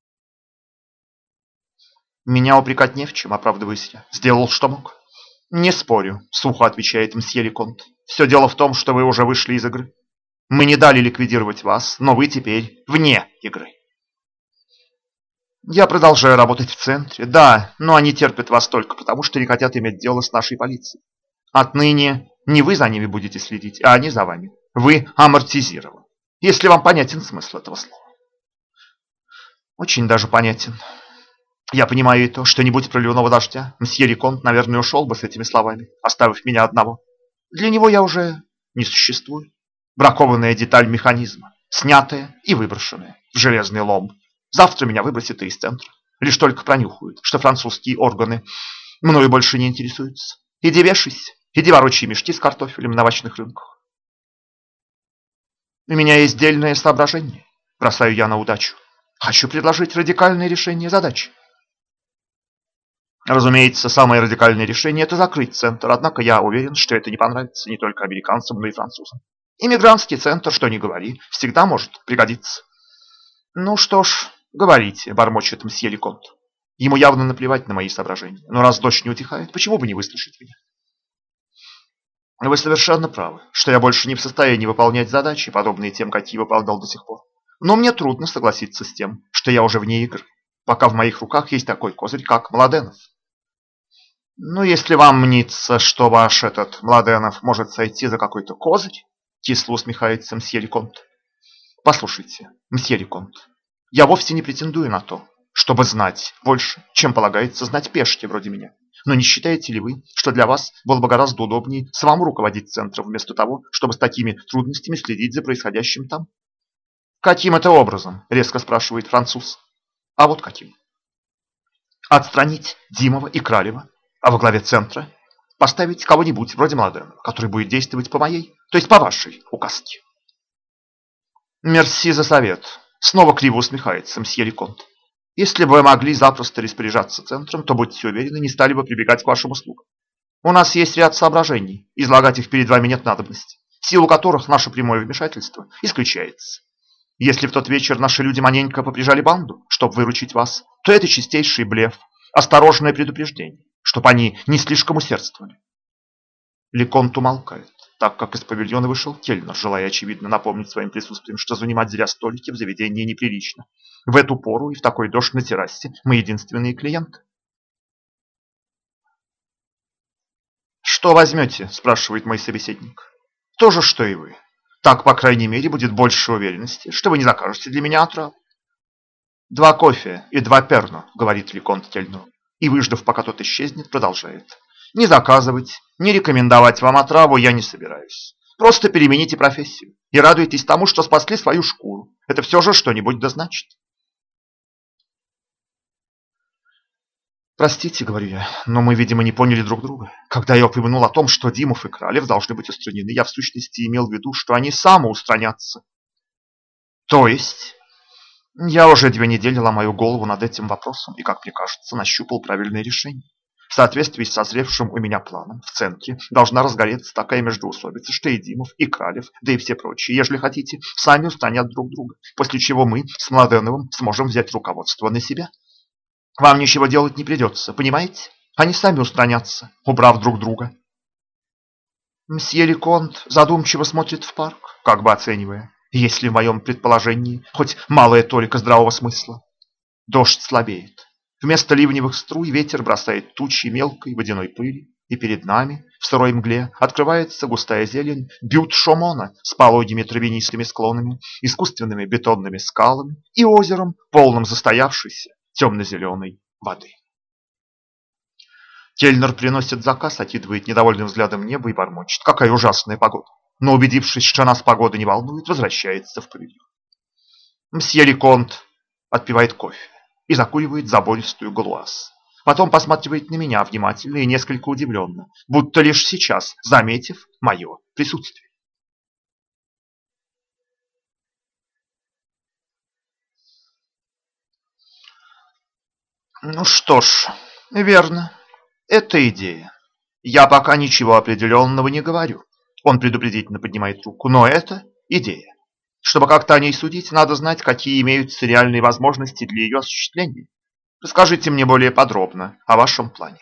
Меня упрекать не в чем, оправдываюсь я. Сделал, что мог. Не спорю, сухо отвечает мсье Леконт. Все дело в том, что вы уже вышли из игры. Мы не дали ликвидировать вас, но вы теперь вне игры. Я продолжаю работать в центре, да, но они терпят вас только потому, что не хотят иметь дело с нашей полицией. Отныне не вы за ними будете следить, а они за вами. Вы амортизированы, если вам понятен смысл этого слова. Очень даже понятен. Я понимаю и то, что не будь проливного дождя, мсье Леконт, наверное, ушел бы с этими словами, оставив меня одного. Для него я уже не существую. Бракованная деталь механизма, снятая и выброшенная в железный лом. Завтра меня выбросят из центра. Лишь только пронюхают, что французские органы мною больше не интересуются. Иди вешайся, иди ворочай мешки с картофелем на овощных рынках. У меня есть дельное соображение, бросаю я на удачу. Хочу предложить радикальное решение задачи. Разумеется, самое радикальное решение – это закрыть центр, однако я уверен, что это не понравится не только американцам, но и французам. Иммигрантский центр, что ни говори, всегда может пригодиться. Ну что ж, говорите, бормочет мсье Леконт. Ему явно наплевать на мои соображения, но раз дождь не утихает, почему бы не выслушать меня? Вы совершенно правы, что я больше не в состоянии выполнять задачи, подобные тем, какие выполнял до сих пор. Но мне трудно согласиться с тем, что я уже вне игры, пока в моих руках есть такой козырь, как Младенов. Ну, если вам мнится, что ваш этот Младенов может сойти за какой-то козырь, кисло усмехается мсье Леконт. Послушайте, мсье Леконт, я вовсе не претендую на то, чтобы знать больше, чем полагается знать пешке вроде меня. Но не считаете ли вы, что для вас было бы гораздо удобнее самому руководить центром, вместо того, чтобы с такими трудностями следить за происходящим там? Каким это образом? Резко спрашивает француз. А вот каким. Отстранить Димова и Кралева, а во главе центра поставить кого-нибудь вроде Младенова, который будет действовать по моей, то есть по вашей указке. Мерси за совет. Снова криво усмехается мсье Леконт. Если бы вы могли запросто распоряжаться центром, то, будьте уверены, не стали бы прибегать к вашим услугам. У нас есть ряд соображений, излагать их перед вами нет надобности, в силу которых наше прямое вмешательство исключается. Если в тот вечер наши люди маненько поприжали банду, чтобы выручить вас, то это чистейший блеф, осторожное предупреждение, чтобы они не слишком усердствовали. Леконт умолкает, так как из павильона вышел Кельнер, желая, очевидно, напомнить своим присутствием, что занимать зря столики в заведении неприлично. В эту пору и в такой дождь на террасе мы единственные клиенты. «Что возьмете?» – спрашивает мой собеседник. «То же, что и вы. Так, по крайней мере, будет больше уверенности, что вы не закажете для меня отраву». «Два кофе и два перно», – говорит Виконт Тельно, и, выждав, пока тот исчезнет, продолжает. «Не заказывать, не рекомендовать вам отраву я не собираюсь. Просто перемените профессию и радуйтесь тому, что спасли свою шкуру. Это все же что-нибудь да значит». «Простите, — говорю я, — но мы, видимо, не поняли друг друга. Когда я упомянул о том, что Димов и Кралев должны быть устранены, я в сущности имел в виду, что они самоустранятся». «То есть?» «Я уже 2 недели ломаю голову над этим вопросом и, как мне кажется, нащупал правильное решение. В соответствии с созревшим у меня планом, в центре должна разгореться такая междоусобица, что и Димов, и Кралев, да и все прочие, ежели хотите, сами устранят друг друга, после чего мы с Младеновым сможем взять руководство на себя. Вам ничего делать не придется, понимаете? Они сами устранятся, убрав друг друга». Мсье Леконт задумчиво смотрит в парк, как бы оценивая, есть ли в моем предположении хоть малая толика здравого смысла. Дождь слабеет. Вместо ливневых струй ветер бросает тучи мелкой водяной пыли, и перед нами, в сырой мгле, открывается густая зелень Бют-Шомона с пологими травянистыми склонами, искусственными бетонными скалами и озером, полным застоявшейся темно-зеленой воды. Кельнер приносит заказ, окидывает недовольным взглядом небо и бормочет. Какая ужасная погода. Но, убедившись, что нас погода не волнует, возвращается в павильон. Мсье Леконт отпивает кофе и закуривает забористую галуаз. Потом посматривает на меня внимательно и несколько удивленно, будто лишь сейчас заметив мое присутствие. Ну что ж, верно, это идея. Я пока ничего определенного не говорю. Он предупредительно поднимает руку, но это идея. Чтобы как-то о ней судить, надо знать, какие имеются реальные возможности для ее осуществления. Расскажите мне более подробно о вашем плане.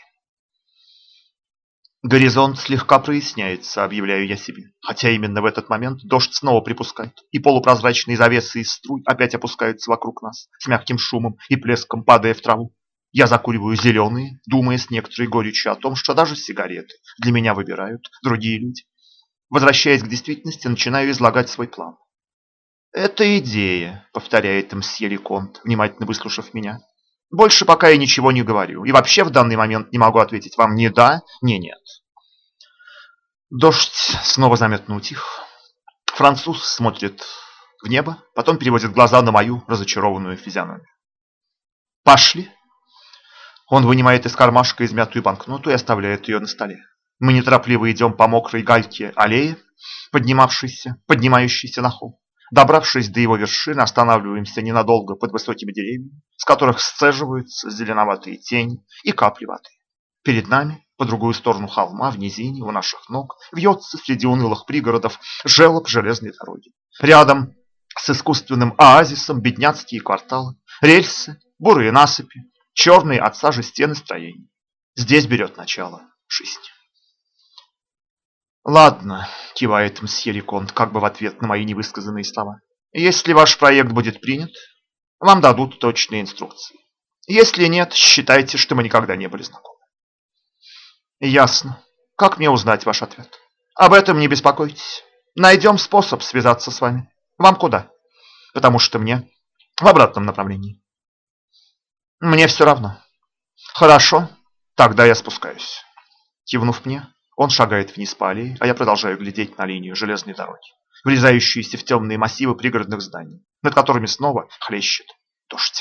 Горизонт слегка проясняется, объявляю я себе. Хотя именно в этот момент дождь снова припускает, и полупрозрачные завесы из струй опять опускаются вокруг нас, с мягким шумом и плеском падая в траву. Я закуриваю зеленые, думая с некоторой горечью о том, что даже сигареты для меня выбирают другие люди. Возвращаясь к действительности, начинаю излагать свой план. «Это идея», — повторяет мсье Леконт, внимательно выслушав меня. «Больше пока я ничего не говорю, и вообще в данный момент не могу ответить вам ни да, ни нет». Дождь снова заметно утих. Француз смотрит в небо, потом переводит глаза на мою разочарованную физиономию. «Пошли». Он вынимает из кармашка измятую банкноту и оставляет ее на столе. Мы неторопливо идем по мокрой гальке аллеи, поднимающейся на холм. Добравшись до его вершины, останавливаемся ненадолго под высокими деревьями, с которых сцеживаются зеленоватые тени и капли воды. Перед нами, по другую сторону холма, в низине, у наших ног, вьется среди унылых пригородов желоб железной дороги. Рядом с искусственным оазисом бедняцкие кварталы, рельсы, бурые насыпи, черные от сажи стены строений. Здесь берет начало жизнь. «Ладно», — кивает мсье Леконт, как бы в ответ на мои невысказанные слова. «Если ваш проект будет принят, вам дадут точные инструкции. Если нет, считайте, что мы никогда не были знакомы». «Ясно. Как мне узнать ваш ответ?» «Об этом не беспокойтесь. Найдем способ связаться с вами. Вам куда?» «Потому что мне в обратном направлении». «Мне все равно». «Хорошо, тогда я спускаюсь». Кивнув мне, он шагает вниз по аллее, а я продолжаю глядеть на линию железной дороги, врезающуюся в темные массивы пригородных зданий, над которыми снова хлещет дождь.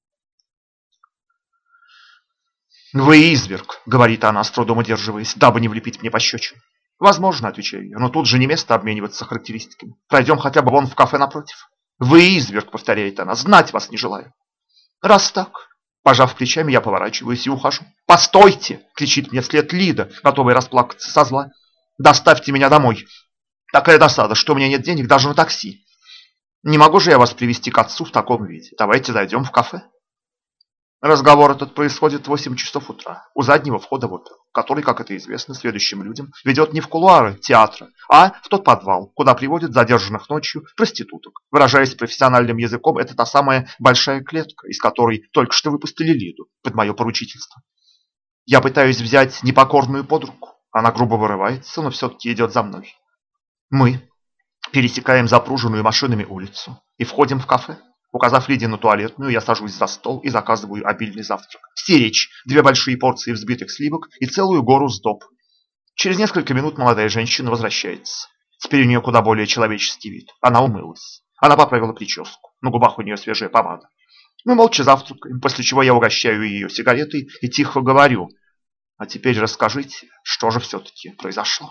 «Вы изверг», — говорит она, с трудом удерживаясь, дабы не влепить мне пощечину. «Возможно», — отвечаю я, — «но тут же не место обмениваться характеристиками. Пройдем хотя бы вон в кафе напротив». «Вы изверг», — повторяет она, — «знать вас не желаю». «Раз так». Пожав плечами, я поворачиваюсь и ухожу. «Постойте!» — кричит мне вслед Лида, готовая расплакаться со зла. «Доставьте меня домой. Такая досада, что у меня нет денег даже на такси. Не могу же я вас привезти к отцу в таком виде. Давайте зайдем в кафе». Разговор этот происходит в 8 часов утра, у заднего входа в оперу, который, как это известно следующим людям, ведет не в кулуары театра, а в тот подвал, куда приводят задержанных ночью проституток. Выражаясь профессиональным языком, это та самая большая клетка, из которой только что выпустили Лиду под мое поручительство. Я пытаюсь взять непокорную под руку. Она грубо вырывается, но все-таки идет за мной. Мы пересекаем запруженную машинами улицу и входим в кафе. Указав Лиде на туалетную, я сажусь за стол и заказываю обильный завтрак. Сиречь, 2 большие порции взбитых сливок и целую гору сдоб. Через несколько минут молодая женщина возвращается. Теперь у нее куда более человеческий вид. Она умылась. Она поправила прическу. На губах у нее свежая помада. Мы молча завтракаем, после чего я угощаю ее сигаретой и тихо говорю: «А теперь расскажите, что же все-таки произошло?»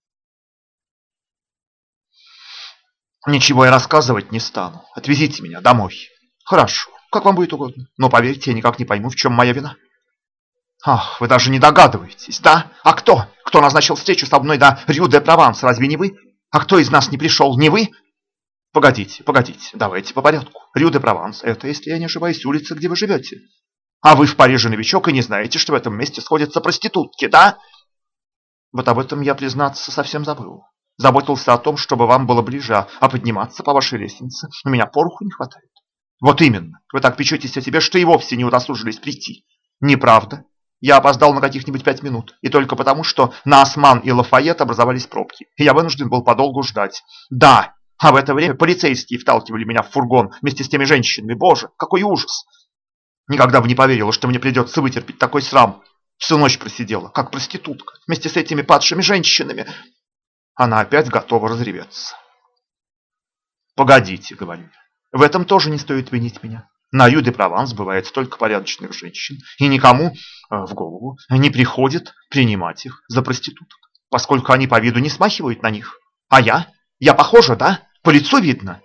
«Ничего я рассказывать не стану. Отвезите меня домой». «Хорошо, как вам будет угодно. Но поверьте, я никак не пойму, в чем моя вина». «Ах, вы даже не догадываетесь, да? А кто? Кто назначил встречу со мной до Рю-де-Прованс? Разве не вы? А кто из нас не пришел? Не вы?» «Погодите, давайте по порядку. Рю-де-Прованс — это, если я не ошибаюсь, улица, где вы живете. А вы в Париже новичок и не знаете, что в этом месте сходятся проститутки, да?» «Вот об этом я, признаться, совсем забыл. Заботился о том, чтобы вам было ближе, а подниматься по вашей лестнице у меня пороху не хватает». «Вот именно. Вы так печетесь о себе, что и вовсе не удосужились прийти». «Неправда. Я опоздал на каких-нибудь 5 минут. И только потому, что на Осман и Лафайет образовались пробки. И я вынужден был подолгу ждать». «Да, а в это время полицейские вталкивали меня в фургон вместе с теми женщинами. Боже, какой ужас! Никогда бы не поверила, что мне придется вытерпеть такой срам. Всю ночь просидела, как проститутка, вместе с этими падшими женщинами». Она опять готова разреветься. «Погодите», — говорю я, — «в этом тоже не стоит винить меня. На Рю-де-Прованс бывает столько порядочных женщин, и никому в голову не приходит принимать их за проституток, поскольку они по виду не смахивают на них. А я? Я похожа, да? По лицу видно?»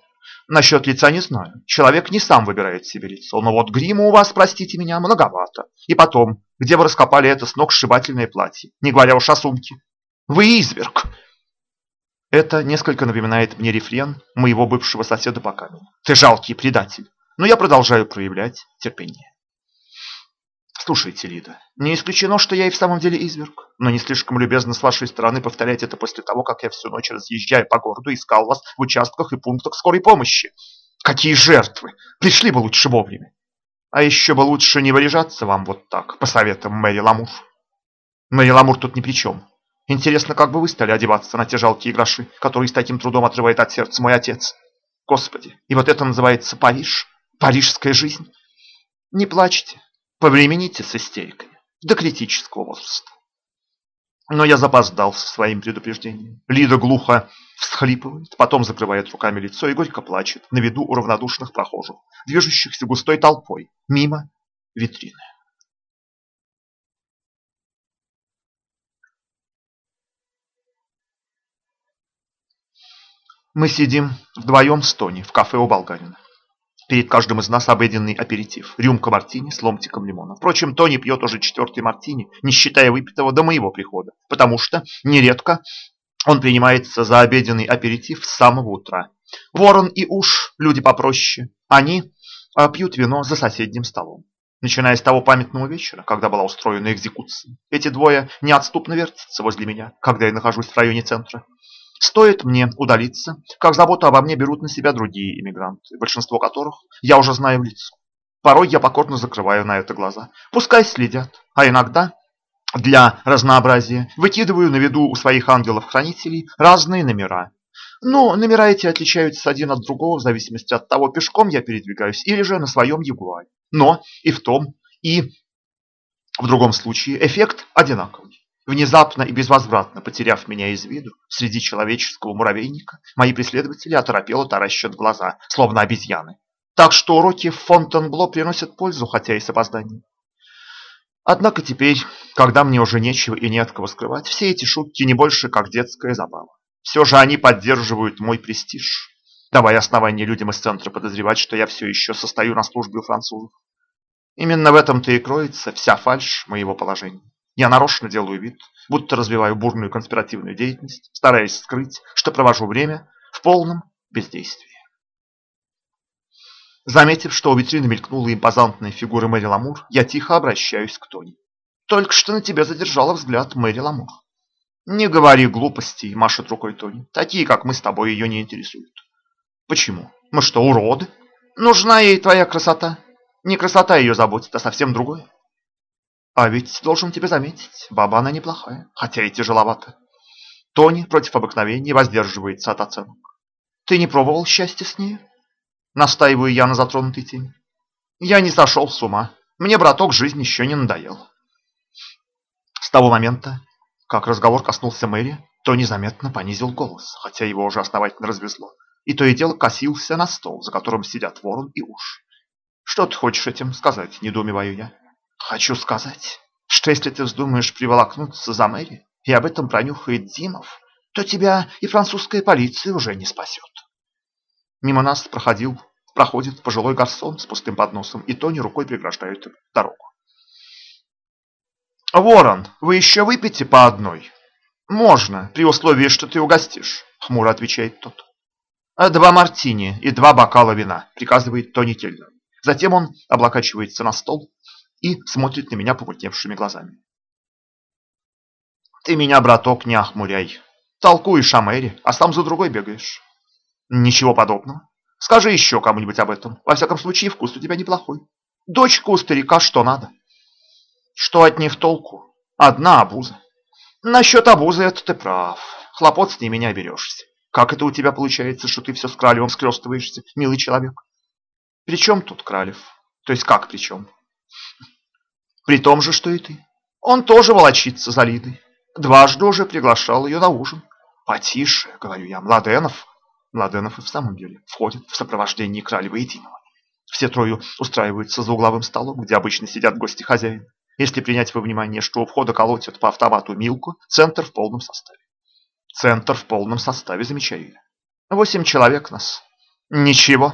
Насчет лица не знаю. Человек не сам выбирает себе лицо. Но вот грима у вас, простите меня, многовато. И потом, где вы раскопали это сногсшибательное платье? Не говоря уж о сумке. Вы изверг. Это несколько напоминает мне рефрен моего бывшего соседа по камеру. Ты жалкий предатель. Но я продолжаю проявлять терпение. Слушайте, Лида, не исключено, что я и в самом деле изверг, но не слишком любезно с вашей стороны повторять это после того, как я всю ночь, разъезжая по городу, искал вас в участках и пунктах скорой помощи. Какие жертвы! Пришли бы лучше вовремя. А еще бы лучше не выряжаться вам вот так, по советам Мэри Ламур. Мэри Ламур тут ни при чем. Интересно, как бы вы стали одеваться на те жалкие гроши, которые с таким трудом отрывает от сердца мой отец. Господи, и вот это называется Париж? Парижская жизнь? Не плачьте. Повремените с истериками до критического возраста. Но я запоздал со своим предупреждением. Лида глухо всхлипывает, потом закрывает руками лицо и горько плачет на виду у равнодушных прохожих, движущихся густой толпой мимо витрины. Мы сидим вдвоем с Тони в кафе у болгарина. Перед каждым из нас обеденный аперитив. Рюмка мартини с ломтиком лимона. Впрочем, Тони пьет уже 4-й мартини, не считая выпитого до моего прихода. Потому что нередко он принимается за обеденный аперитив с самого утра. Ворон и Уж, люди попроще, они пьют вино за соседним столом. Начиная с того памятного вечера, когда была устроена экзекуция. Эти двое неотступно вертятся возле меня, когда я нахожусь в районе центра. Стоит мне удалиться, как заботу обо мне берут на себя другие иммигранты, большинство которых я уже знаю в лицо. Порой я покорно закрываю на это глаза. Пускай следят, а иногда, для разнообразия, выкидываю на виду у своих ангелов-хранителей разные номера. Но номера эти отличаются один от другого в зависимости от того, пешком я передвигаюсь или же на своем ягуаре. Но и в том, и в другом случае эффект одинаковый. Внезапно и безвозвратно потеряв меня из виду среди человеческого муравейника, мои преследователи оторопело таращат глаза, словно обезьяны. Так что уроки в Фонтенбло приносят пользу, хотя и с опозданием. Однако теперь, когда мне уже нечего и не от кого скрывать, все эти шутки не больше как детская забава. Все же они поддерживают мой престиж, давая основания людям из центра подозревать, что я все еще состою на службе у французов. Именно в этом-то и кроется вся фальшь моего положения. Я нарочно делаю вид, будто развиваю бурную конспиративную деятельность, стараясь скрыть, что провожу время в полном бездействии. Заметив, что у витрины мелькнула импозантная фигура Мэри Ламур, я тихо обращаюсь к Тони. «Только что на тебя задержала взгляд Мэри Ламур». «Не говори глупостей», – машет рукой Тони. «Такие, как мы с тобой, ее не интересуют». «Почему? Мы что, уроды? Нужна ей твоя красота. Не красота ее заботит, а совсем другое». А ведь, должен тебе заметить, баба она неплохая, хотя и тяжеловата. Тони против обыкновения воздерживается от оценок. Ты не пробовал счастья с ней? Настаиваю я на затронутой теме. Я не сошел с ума. Мне, браток, жизнь еще не надоел. С того момента, как разговор коснулся Мэри, Тони заметно понизил голос, хотя его уже основательно развезло. И то и дело косился на стол, за которым сидят Ворон и Уж. Что ты хочешь этим сказать, недоумеваю я. Хочу сказать, что если ты вздумаешь приволокнуться за Мэри, и об этом пронюхает Димов, то тебя и французская полиция уже не спасет. Мимо нас проходит пожилой гарсон с пустым подносом, и Тони рукой преграждает дорогу. «Ворон, вы еще выпьете по одной?» «Можно, при условии, что ты угостишь», — хмуро отвечает тот. «2 мартини и 2 бокала вина», — приказывает Тони Кельнер. Затем он облокачивается на стол и смотрит на меня помутневшими глазами. «Ты меня, браток, не охмуряй. Толкуешь о Мэри, а сам за другой бегаешь». «Ничего подобного. Скажи еще кому-нибудь об этом. Во всяком случае, вкус у тебя неплохой. Дочка у старика что надо». «Что от них толку? Одна обуза». «Насчет обузы это ты прав. Хлопот с ними не оберешься. Как это у тебя получается, что ты все с Кралевым скрестываешься, милый человек?» «При чем тут Кралев? То есть как при чем?» «При том же, что и ты. Он тоже волочится за Лидой. Дважды уже приглашал ее на ужин». «Потише, — говорю я, — Младенов». Младенов и в самом деле входит в сопровождении Кралева единого. Все трое устраиваются за угловым столом, где обычно сидят гости хозяина. Если принять во внимание, что у входа колотят по автомату Милку, центр в полном составе. Центр в полном составе, замечаю я. 8 человек нас. Ничего,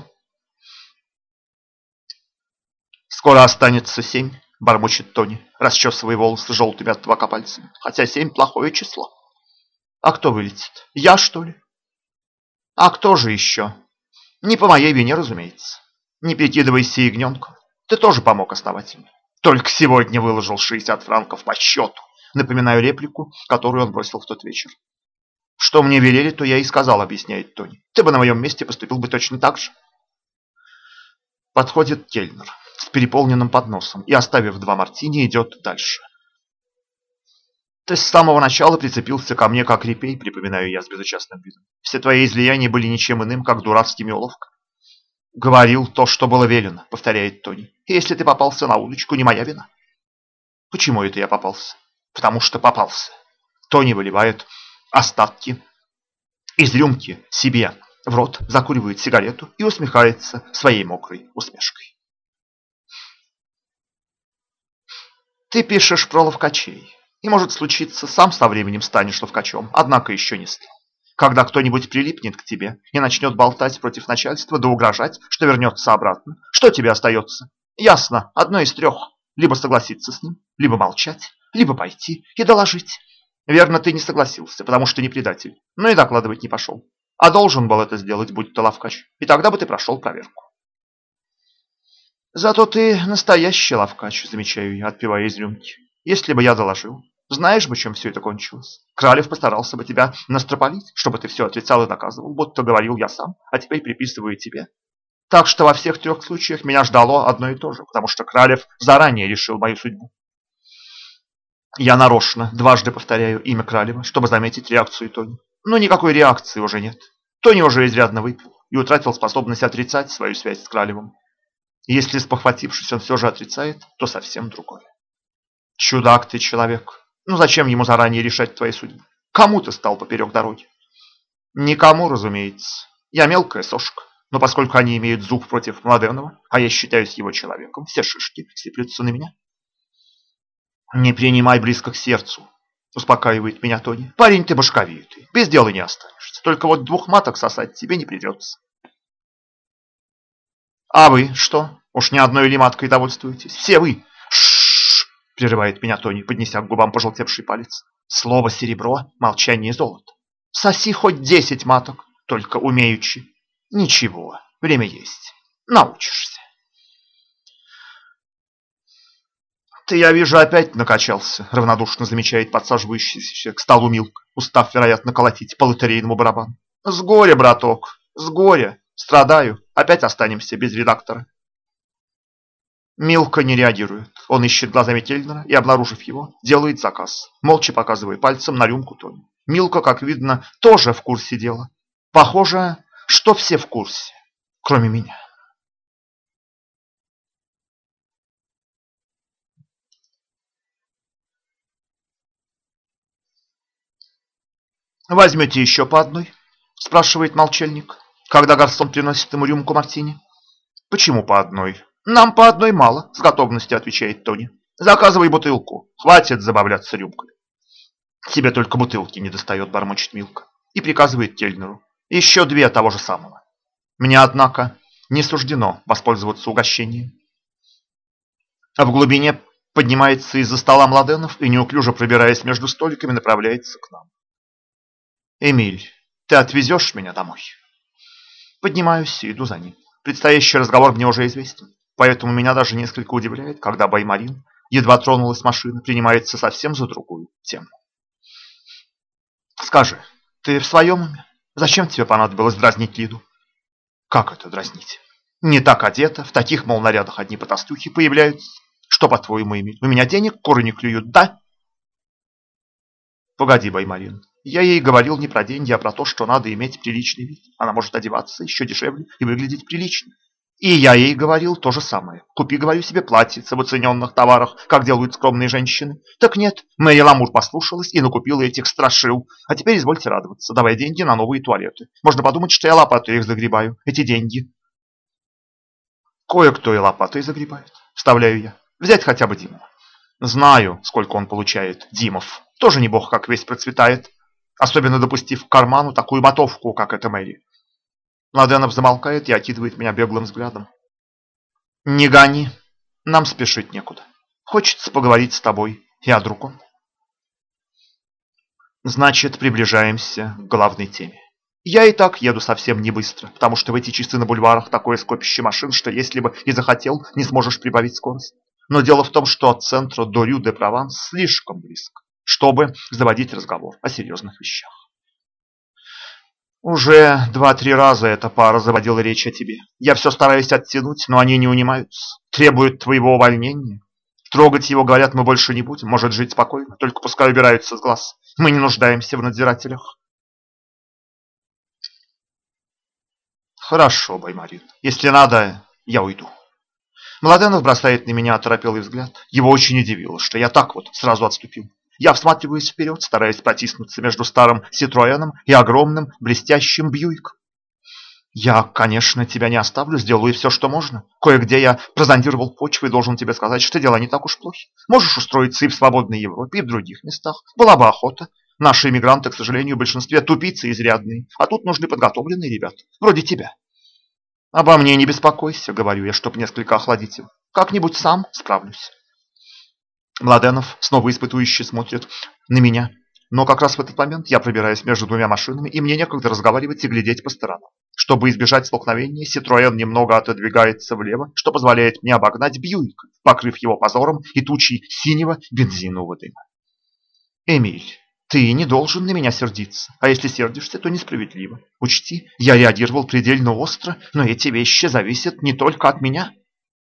скоро останется 7, бормочет Тони, расчесывая волосы желтыми от табака пальцами. Хотя 7 плохое число. А кто вылетит? Я, что ли? А кто же еще? Не по моей вине, разумеется. Не прикидывайся ягненком. Ты тоже помог основательно. Только сегодня выложил 60 франков по счету. Напоминаю реплику, которую он бросил в тот вечер. Что мне велели, то я и сказал, объясняет Тони. Ты бы на моем месте поступил бы точно так же. Подходит кельнер с переполненным подносом и, оставив 2 мартини, идет дальше. Ты с самого начала прицепился ко мне как репей, припоминаю я с безучастным видом. Все твои излияния были ничем иным, как дурацкими уловками. Говорил то, что было велено, повторяет Тони. И если ты попался на удочку, не моя вина. Почему это я попался? Потому что попался. Тони выливает остатки из рюмки себе в рот, закуривает сигарету и усмехается своей мокрой усмешкой. Ты пишешь про ловкачей. И, может случиться, сам со временем станешь ловкачом, однако еще не стал. Когда кто-нибудь прилипнет к тебе и начнет болтать против начальства да угрожать, что вернется обратно, что тебе остается? Ясно, одно из 3. Либо согласиться с ним, либо молчать, либо пойти и доложить. Верно, ты не согласился, потому что не предатель, но и докладывать не пошел. А должен был это сделать, будь то ловкач, и тогда бы ты прошел проверку. Зато ты настоящий ловкач, замечаю я, отпивая из рюмки. Если бы я доложил, знаешь бы, чем все это кончилось? Кралев постарался бы тебя настропалить, чтобы ты все отрицал и доказывал, будто говорил я сам, а теперь приписываю тебе. Так что во всех 3 случаях меня ждало одно и то же, потому что Кралев заранее решил мою судьбу. Я нарочно дважды повторяю имя Кралева, чтобы заметить реакцию Тони. Но никакой реакции уже нет. Тони уже изрядно выпил и утратил способность отрицать свою связь с Кралевым. Если, спохватившись, он все же отрицает, то совсем другое. Чудак ты человек. Ну зачем ему заранее решать твои судьбы? Кому ты стал поперек дороги? Никому, разумеется. Я мелкая сошка. Но поскольку они имеют зуб против Младенова, а я считаюсь его человеком, все шишки сыплются на меня. Не принимай близко к сердцу, успокаивает меня Тони. Парень ты башковитый, без дела не останешься. Только вот 2 маток сосать тебе не придется. А вы что? Уж ни одной ли маткой довольствуетесь? Все вы. Шшш, прерывает меня Тони, поднеся к губам пожелтевший палец. Слово серебро, молчание золото. Соси хоть 10 маток, только умеючи. Ничего, время есть. Научишься. Ты, я вижу, опять накачался, равнодушно замечает подсаживающийся к столу Милка, устав, вероятно, колотить по лотерейному барабану. С горя, браток, с горя. Страдаю, опять останемся без редактора. Милка не реагирует. Он ищет глазами Кельнера и, обнаружив его, делает заказ, молча показывая пальцем на рюмку Тони. Милка, как видно, тоже в курсе дела. Похоже, что все в курсе, кроме меня. «Возьмете еще по одной?» – спрашивает молчальник, когда гарсон приносит ему рюмку мартини. «Почему по одной?» «Нам по одной мало», – с готовностью отвечает Тони. «Заказывай бутылку, хватит забавляться рюмкой». «Тебе только бутылки не достает», – бормочет Милка и приказывает кельнеру. «Еще 2 того же самого». Мне, однако, не суждено воспользоваться угощением. А в глубине поднимается из-за стола Младенов и, неуклюже пробираясь между столиками, направляется к нам. «Эмиль, ты отвезешь меня домой?» Поднимаюсь и иду за ним. Предстоящий разговор мне уже известен, поэтому меня даже несколько удивляет, когда Баймарин, едва тронулась машина, принимается совсем за другую тему. «Скажи, ты в своем уме? Зачем тебе понадобилось дразнить Лиду?» «Как это дразнить? Не так одета, в таких, мол, нарядах одни потастухи появляются. Что, по-твоему, Эмиль, у меня денег куры не клюют, да?» «Погоди, Баймарин. Я ей говорил не про деньги, а про то, что надо иметь приличный вид. Она может одеваться еще дешевле и выглядеть прилично. И я ей говорил то же самое. Купи, говорю, себе платьице в оцененных товарах, как делают скромные женщины. Так нет, Мэри Ламур послушалась и накупила этих страшил. А теперь извольте радоваться, давай деньги на новые туалеты. Можно подумать, что я лопатой их загребаю, эти деньги». «Кое-кто и лопатой загребает», вставляю я. «Взять хотя бы Диму. Знаю, сколько он получает, Димов. Тоже не бог как весь процветает. Особенно допустив к карману такую мотовку, как эта Мэри. Младенов замолкает и окидывает меня беглым взглядом. Не гони, нам спешить некуда. Хочется поговорить с тобой и о другом. Значит, приближаемся к главной теме. Я и так еду совсем не быстро, потому что в эти часы на бульварах такое скопище машин, что если бы и захотел, не сможешь прибавить скорость. Но дело в том, что от центра до Рю-де-Прованс слишком близко, чтобы заводить разговор о серьезных вещах. Уже 2-3 раза эта пара заводила речь о тебе. Я все стараюсь оттянуть, но они не унимаются. Требуют твоего увольнения. Трогать его, говорят, мы больше не будем. Может жить спокойно, только пускай убираются с глаз. Мы не нуждаемся в надзирателях. Хорошо, Баймарин. Если надо, я уйду. Младенов бросает на меня оторопелый взгляд. Его очень удивило, что я так вот сразу отступил. Я всматриваюсь вперед, стараясь протиснуться между старым Ситроеном и огромным блестящим Бьюиком. Я, конечно, тебя не оставлю, сделаю все, что можно. Кое-где я прозондировал почву и должен тебе сказать, что дела не так уж плохи. Можешь устроиться и в свободной Европе, и в других местах. Была бы охота. Наши иммигранты, к сожалению, в большинстве тупицы изрядные, а тут нужны подготовленные ребята, вроде тебя. Обо мне не беспокойся, говорю я, чтобы несколько охладить его. Как-нибудь сам справлюсь. Младенов снова испытующе смотрит на меня. Но как раз в этот момент я пробираюсь между двумя машинами, и мне некогда разговаривать и глядеть по сторонам. Чтобы избежать столкновения, Ситроен немного отодвигается влево, что позволяет мне обогнать Бьюика, покрыв его позором и тучей синего бензинового дыма. Эмиль, ты не должен на меня сердиться, а если сердишься, то несправедливо. Учти, я реагировал предельно остро, но эти вещи зависят не только от меня.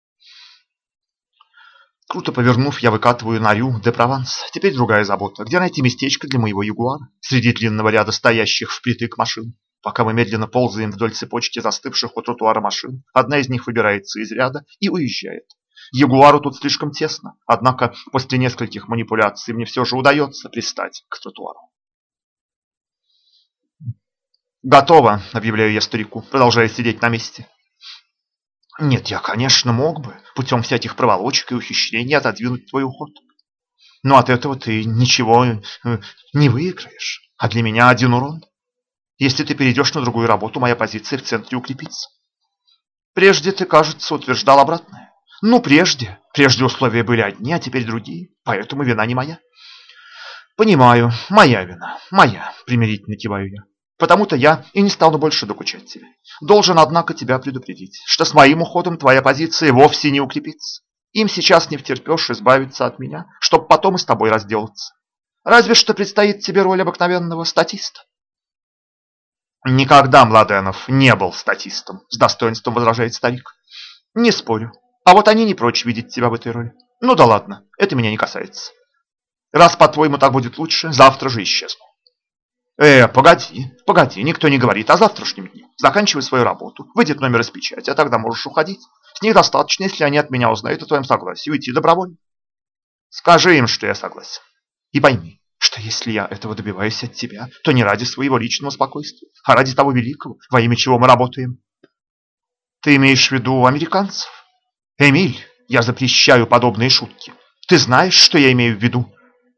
Круто повернув, я выкатываю на Рю-де-Прованс. Теперь другая забота. Где найти местечко для моего ягуара? Среди длинного ряда стоящих впритык машин. Пока мы медленно ползаем вдоль цепочки застывших у тротуара машин, одна из них выбирается из ряда и уезжает. Ягуару тут слишком тесно, однако после нескольких манипуляций мне все же удается пристать к тротуару. «Готово», — объявляю я старику, продолжая сидеть на месте. Нет, я, конечно, мог бы путем всяких проволочек и ухищрений отодвинуть твой уход. Но от этого ты ничего не выиграешь. А для меня один урон. Если ты перейдешь на другую работу, моя позиция в центре укрепится. Прежде ты, кажется, утверждал обратное. Ну, прежде условия были одни, а теперь другие. Поэтому вина не моя. Понимаю, моя вина. Моя, примирительно киваю я. Потому-то я и не стану больше докучать тебе. Должен, однако, тебя предупредить, что с моим уходом твоя позиция вовсе не укрепится. Им сейчас не втерпешь избавиться от меня, чтобы потом и с тобой разделаться. Разве что предстоит тебе роль обыкновенного статиста. Никогда Младенов не был статистом, с достоинством возражает старик. Не спорю. А вот они не прочь видеть тебя в этой роли. Ну да ладно, это меня не касается. Раз, по-твоему, так будет лучше, завтра же исчезну. Погоди, никто не говорит о завтрашнем дне. Заканчивай свою работу, выйдет номер из печати, а тогда можешь уходить. С них достаточно, если они от меня узнают о твоем согласии, уйти добровольно. Скажи им, что я согласен. И пойми, что если я этого добиваюсь от тебя, то не ради своего личного спокойствия, а ради того великого, во имя чего мы работаем. Ты имеешь в виду американцев? Эмиль, я запрещаю подобные шутки. Ты знаешь, что я имею в виду?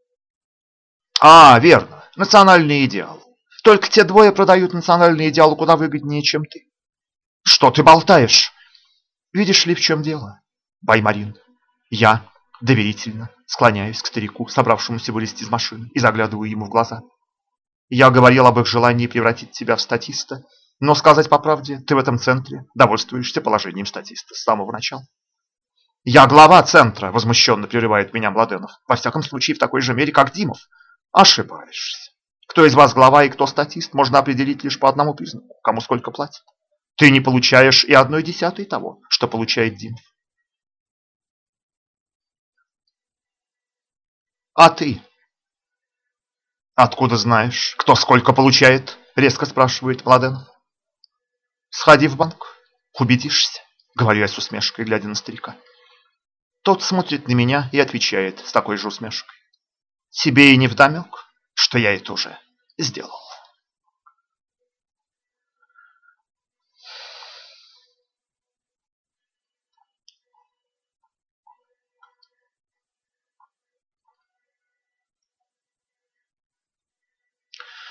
А, верно, национальный идеал. Только те двое продают национальный идеал куда выгоднее, чем ты. Что ты болтаешь? Видишь ли, в чем дело, Баймарин? Я доверительно склоняюсь к старику, собравшемуся вылезти из машины, и заглядываю ему в глаза. Я говорил об их желании превратить тебя в статиста, но, сказать по правде, ты в этом центре довольствуешься положением статиста с самого начала. Я глава центра, возмущенно прерывает меня Младенов. Во всяком случае, в такой же мере, как Димов. Ошибаешься. Кто из вас глава и кто статист, можно определить лишь по одному признаку, кому сколько платят. Ты не получаешь и 1/10 того, что получает Димов. А ты? Откуда знаешь, кто сколько получает? Резко спрашивает Младенов. Сходи в банк, убедишься, говорю я с усмешкой, глядя на старика. Тот смотрит на меня и отвечает с такой же усмешкой. Тебе и не вдомек, что я это уже сделал.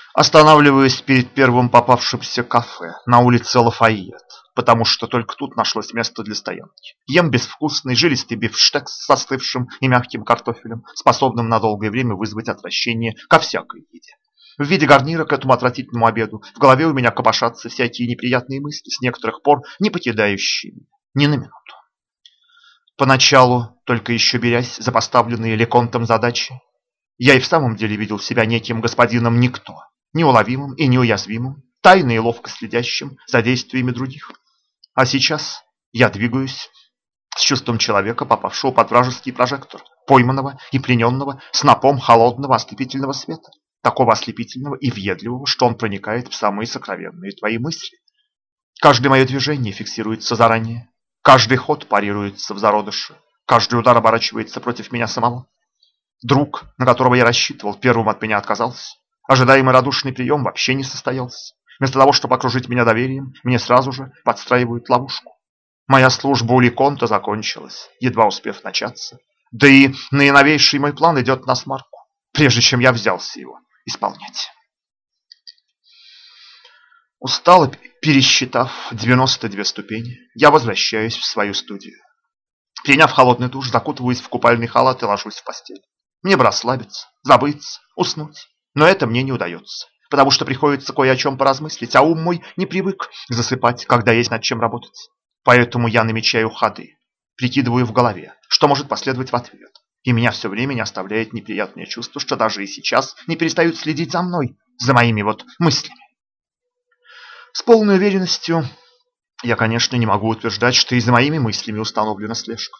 Останавливаюсь перед первым попавшимся кафе на улице Лафайет, потому что только тут нашлось место для стоянки. Ем безвкусный жилистый бифштекс с остывшим и мягким картофелем, способным на долгое время вызвать отвращение ко всякой еде. В виде гарнира к этому отвратительному обеду в голове у меня копошатся всякие неприятные мысли, с некоторых пор не покидающие меня ни на минуту. Поначалу, только еще берясь за поставленные Леконтом задачи, я и в самом деле видел себя неким господином Никто, неуловимым и неуязвимым, тайно и ловко следящим за действиями других. А сейчас я двигаюсь с чувством человека, попавшего под вражеский прожектор, пойманного и плененного снопом холодного ослепительного света, такого ослепительного и въедливого, что он проникает в самые сокровенные твои мысли. Каждое мое движение фиксируется заранее, каждый ход парируется в зародыше, каждый удар оборачивается против меня самого. Друг, на которого я рассчитывал, первым от меня отказался. Ожидаемый радушный прием вообще не состоялся. Вместо того, чтобы окружить меня доверием, мне сразу же подстраивают ловушку. Моя служба у Леконта закончилась, едва успев начаться. Да и наиновейший мой план идет на смарку, прежде чем я взялся его исполнять. Устало пересчитав 92 ступени, я возвращаюсь в свою студию. Приняв холодный душ, закутываюсь в купальный халат и ложусь в постель. Мне бы расслабиться, забыться, уснуть. Но это мне не удается, потому что приходится кое о чем поразмыслить, а ум мой не привык засыпать, когда есть над чем работать. Поэтому я намечаю ходы, прикидываю в голове, что может последовать в ответ. И меня все время не оставляет неприятное чувство, что даже и сейчас не перестают следить за мной, за моими вот мыслями. С полной уверенностью я, конечно, не могу утверждать, что и за моими мыслями установлена слежка.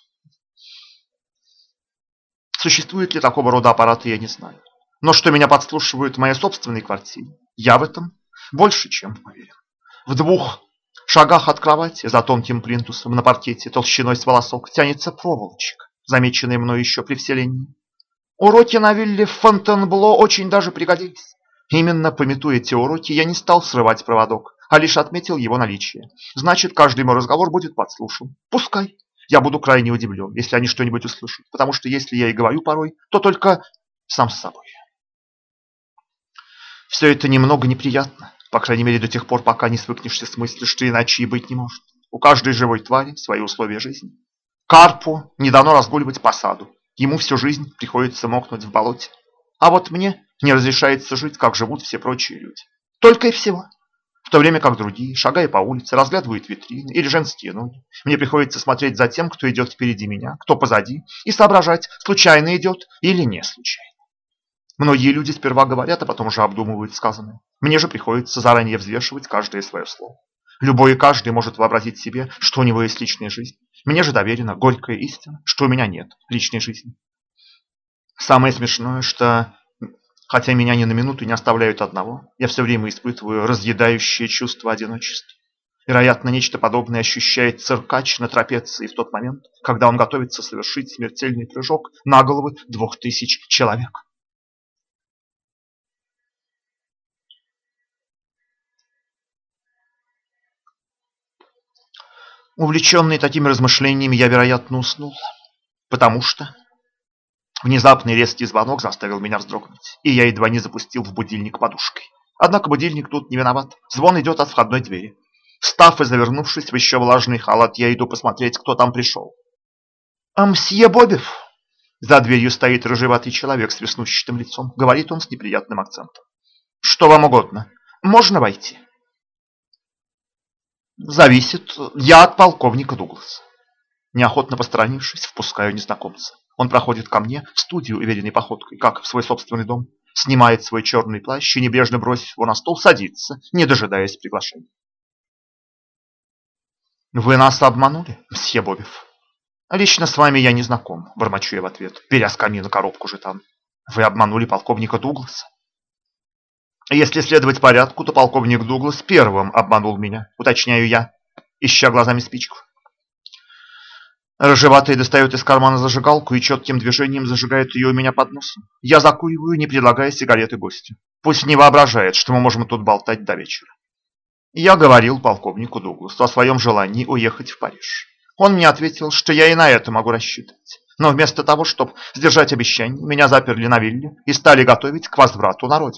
Существует ли такого рода аппараты, я не знаю. Но что меня подслушивают в моей собственной квартире, я в этом больше чем уверен. В 2 шагах от кровати, за тонким плинтусом на паркете толщиной с волосок, тянется проволочка, замеченная мной еще при вселении. Уроки на вилле в Фонтенбло очень даже пригодились. Именно памятуя эти уроки, я не стал срывать проводок, а лишь отметил его наличие. Значит, каждый мой разговор будет подслушан. Пускай. Я буду крайне удивлен, если они что-нибудь услышат, потому что если я и говорю порой, то только сам с собой. Все это немного неприятно, по крайней мере до тех пор, пока не свыкнешься с мыслью, что иначе и быть не может. У каждой живой твари свои условия жизни. Карпу не дано разгуливать по саду, ему всю жизнь приходится мокнуть в болоте. А вот мне не разрешается жить, как живут все прочие люди. Только и всего. В то время как другие, шагая по улице, разглядывают витрины или женские ноги. Мне приходится смотреть за тем, кто идет впереди меня, кто позади, и соображать, случайно идет или не случайно. Многие люди сперва говорят, а потом уже обдумывают сказанное. Мне же приходится заранее взвешивать каждое свое слово. Любой и каждый может вообразить себе, что у него есть личная жизнь. Мне же доверена горькая истина, что у меня нет личной жизни. Самое смешное, что хотя меня ни на минуту не оставляют одного, я все время испытываю разъедающее чувство одиночества. Вероятно, нечто подобное ощущает циркач на трапеции в тот момент, когда он готовится совершить смертельный прыжок на головы 2000 человек. Увлеченный такими размышлениями, я, вероятно, уснул, потому что внезапный резкий звонок заставил меня вздрогнуть, и я едва не запустил в будильник подушкой. Однако будильник тут не виноват. Звон идет от входной двери. Встав и завернувшись в еще влажный халат, я иду посмотреть, кто там пришел. «Мсье Бобев!» За дверью стоит рыжеватый человек с веснущатым лицом. Говорит он с неприятным акцентом. «Что вам угодно? Можно войти?» «Зависит. Я от полковника Дугласа». Неохотно посторонившись, впускаю незнакомца. Он проходит ко мне в студию уверенной походкой, как в свой собственный дом, снимает свой черный плащ и, небрежно бросив его на стол, садится, не дожидаясь приглашения. «Вы нас обманули, мсье Бобев?» «Лично с вами я не знаком», — бормочу я в ответ, беря с камина коробку жетон. «Вы обманули полковника Дугласа?» «Если следовать порядку, то полковник Дуглас первым обманул меня», — уточняю я, ища глазами спичку. Рыжеватый достает из кармана зажигалку и четким движением зажигает ее у меня под носом. Я закуриваю, не предлагая сигареты гостю. Пусть не воображает, что мы можем тут болтать до вечера. Я говорил полковнику Дугласу о своем желании уехать в Париж. Он мне ответил, что я и на это могу рассчитывать. Но вместо того, чтобы сдержать обещание, меня заперли на вилле и стали готовить к возврату на родину.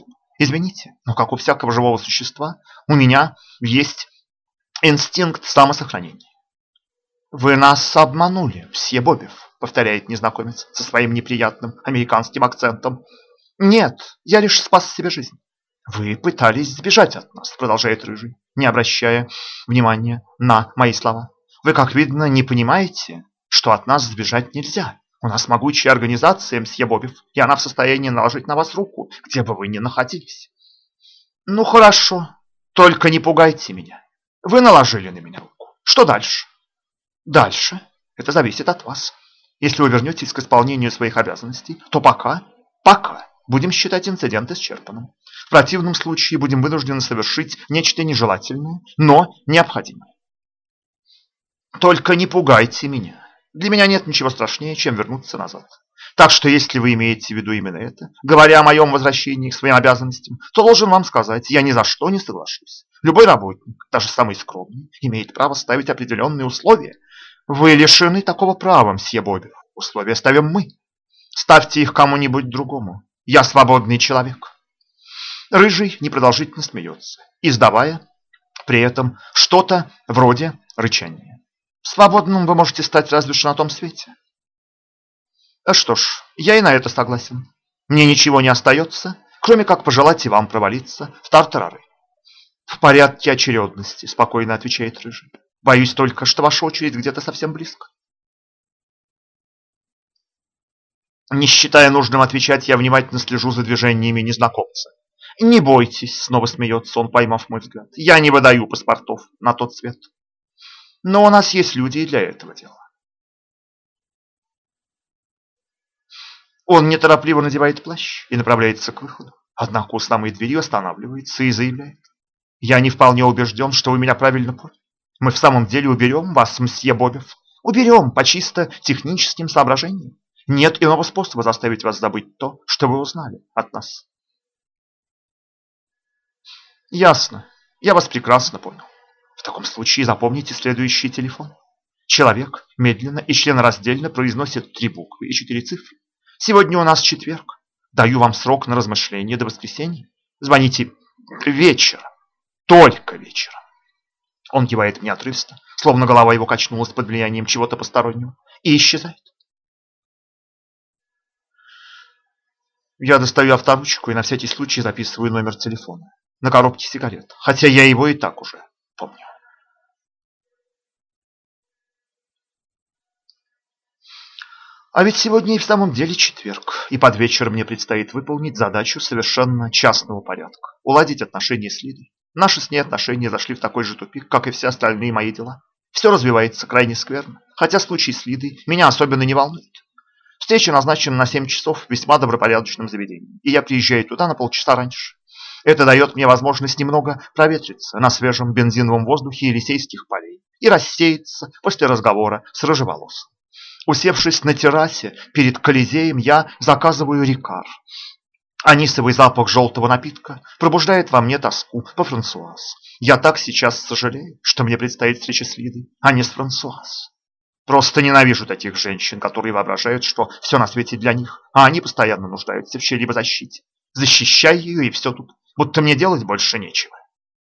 Извините, но как у всякого живого существа, у меня есть инстинкт самосохранения. «Вы нас обманули, мсье Бобев», — повторяет незнакомец со своим неприятным американским акцентом. «Нет, я лишь спас себе жизнь». «Вы пытались сбежать от нас», — продолжает Рыжий, не обращая внимания на мои слова. «Вы, как видно, не понимаете, что от нас сбежать нельзя. У нас могучая организация, мсье Бобев, и она в состоянии наложить на вас руку, где бы вы ни находились». «Ну хорошо, только не пугайте меня. Вы наложили на меня руку. Что дальше?» «Дальше это зависит от вас. Если вы вернетесь к исполнению своих обязанностей, то пока будем считать инцидент исчерпанным. В противном случае будем вынуждены совершить нечто нежелательное, но необходимое. Только не пугайте меня. Для меня нет ничего страшнее, чем вернуться назад. Так что, если вы имеете в виду именно это, говоря о моем возвращении к своим обязанностям, то должен вам сказать, я ни за что не соглашусь. Любой работник, даже самый скромный, имеет право ставить определенные условия. Вы лишены такого права, мсье Бобев. Условия ставим мы. Ставьте их кому-нибудь другому. Я свободный человек». Рыжий непродолжительно смеется, издавая при этом что-то вроде рычания. «Свободным вы можете стать разве что на том свете». Что ж, я и на это согласен. Мне ничего не остается, кроме как пожелать и вам провалиться в тартарары. «В порядке очередности», — спокойно отвечает Рыжий. «Боюсь только, что ваша очередь где-то совсем близко». Не считая нужным отвечать, я внимательно слежу за движениями незнакомца. «Не бойтесь», — снова смеется он, поймав мой взгляд. «Я не выдаю паспортов на тот свет. Но у нас есть люди и для этого дела». Он неторопливо надевает плащ и направляется к выходу. Однако у самой двери останавливается и заявляет: «Я не вполне убежден, что вы меня правильно поняли. Мы в самом деле уберем вас, мсье Бобев. Уберем по чисто техническим соображениям. Нет иного способа заставить вас забыть то, что вы узнали от нас». «Ясно. Я вас прекрасно понял. В таком случае запомните следующий телефон». Человек медленно и членораздельно произносит 3 буквы и 4 цифры. «Сегодня у нас четверг. Даю вам срок на размышление до воскресенья. Звоните вечером. Только вечером». Он кивает мне отрывисто, словно голова его качнулась под влиянием чего-то постороннего, и исчезает. Я достаю авторучку и на всякий случай записываю номер телефона на коробке сигарет, хотя я его и так уже помню. А ведь сегодня и в самом деле четверг, и под вечер мне предстоит выполнить задачу совершенно частного порядка – уладить отношения с Лидой. Наши с ней отношения зашли в такой же тупик, как и все остальные мои дела. Все развивается крайне скверно, хотя случай с Лидой меня особенно не волнует. Встреча назначена на 7 часов в весьма добропорядочном заведении, и я приезжаю туда на полчаса раньше. Это дает мне возможность немного проветриться на свежем бензиновом воздухе Елисейских полей и рассеяться после разговора с рыжеволосым. Усевшись на террасе перед Колизеем, я заказываю Рикар. Анисовый запах желтого напитка пробуждает во мне тоску по Франсуаз. Я так сейчас сожалею, что мне предстоит встреча с Лидой, а не с Франсуаз. Просто ненавижу таких женщин, которые воображают, что все на свете для них, а они постоянно нуждаются в чьей-либо защите. Защищай ее, и все тут, будто мне делать больше нечего.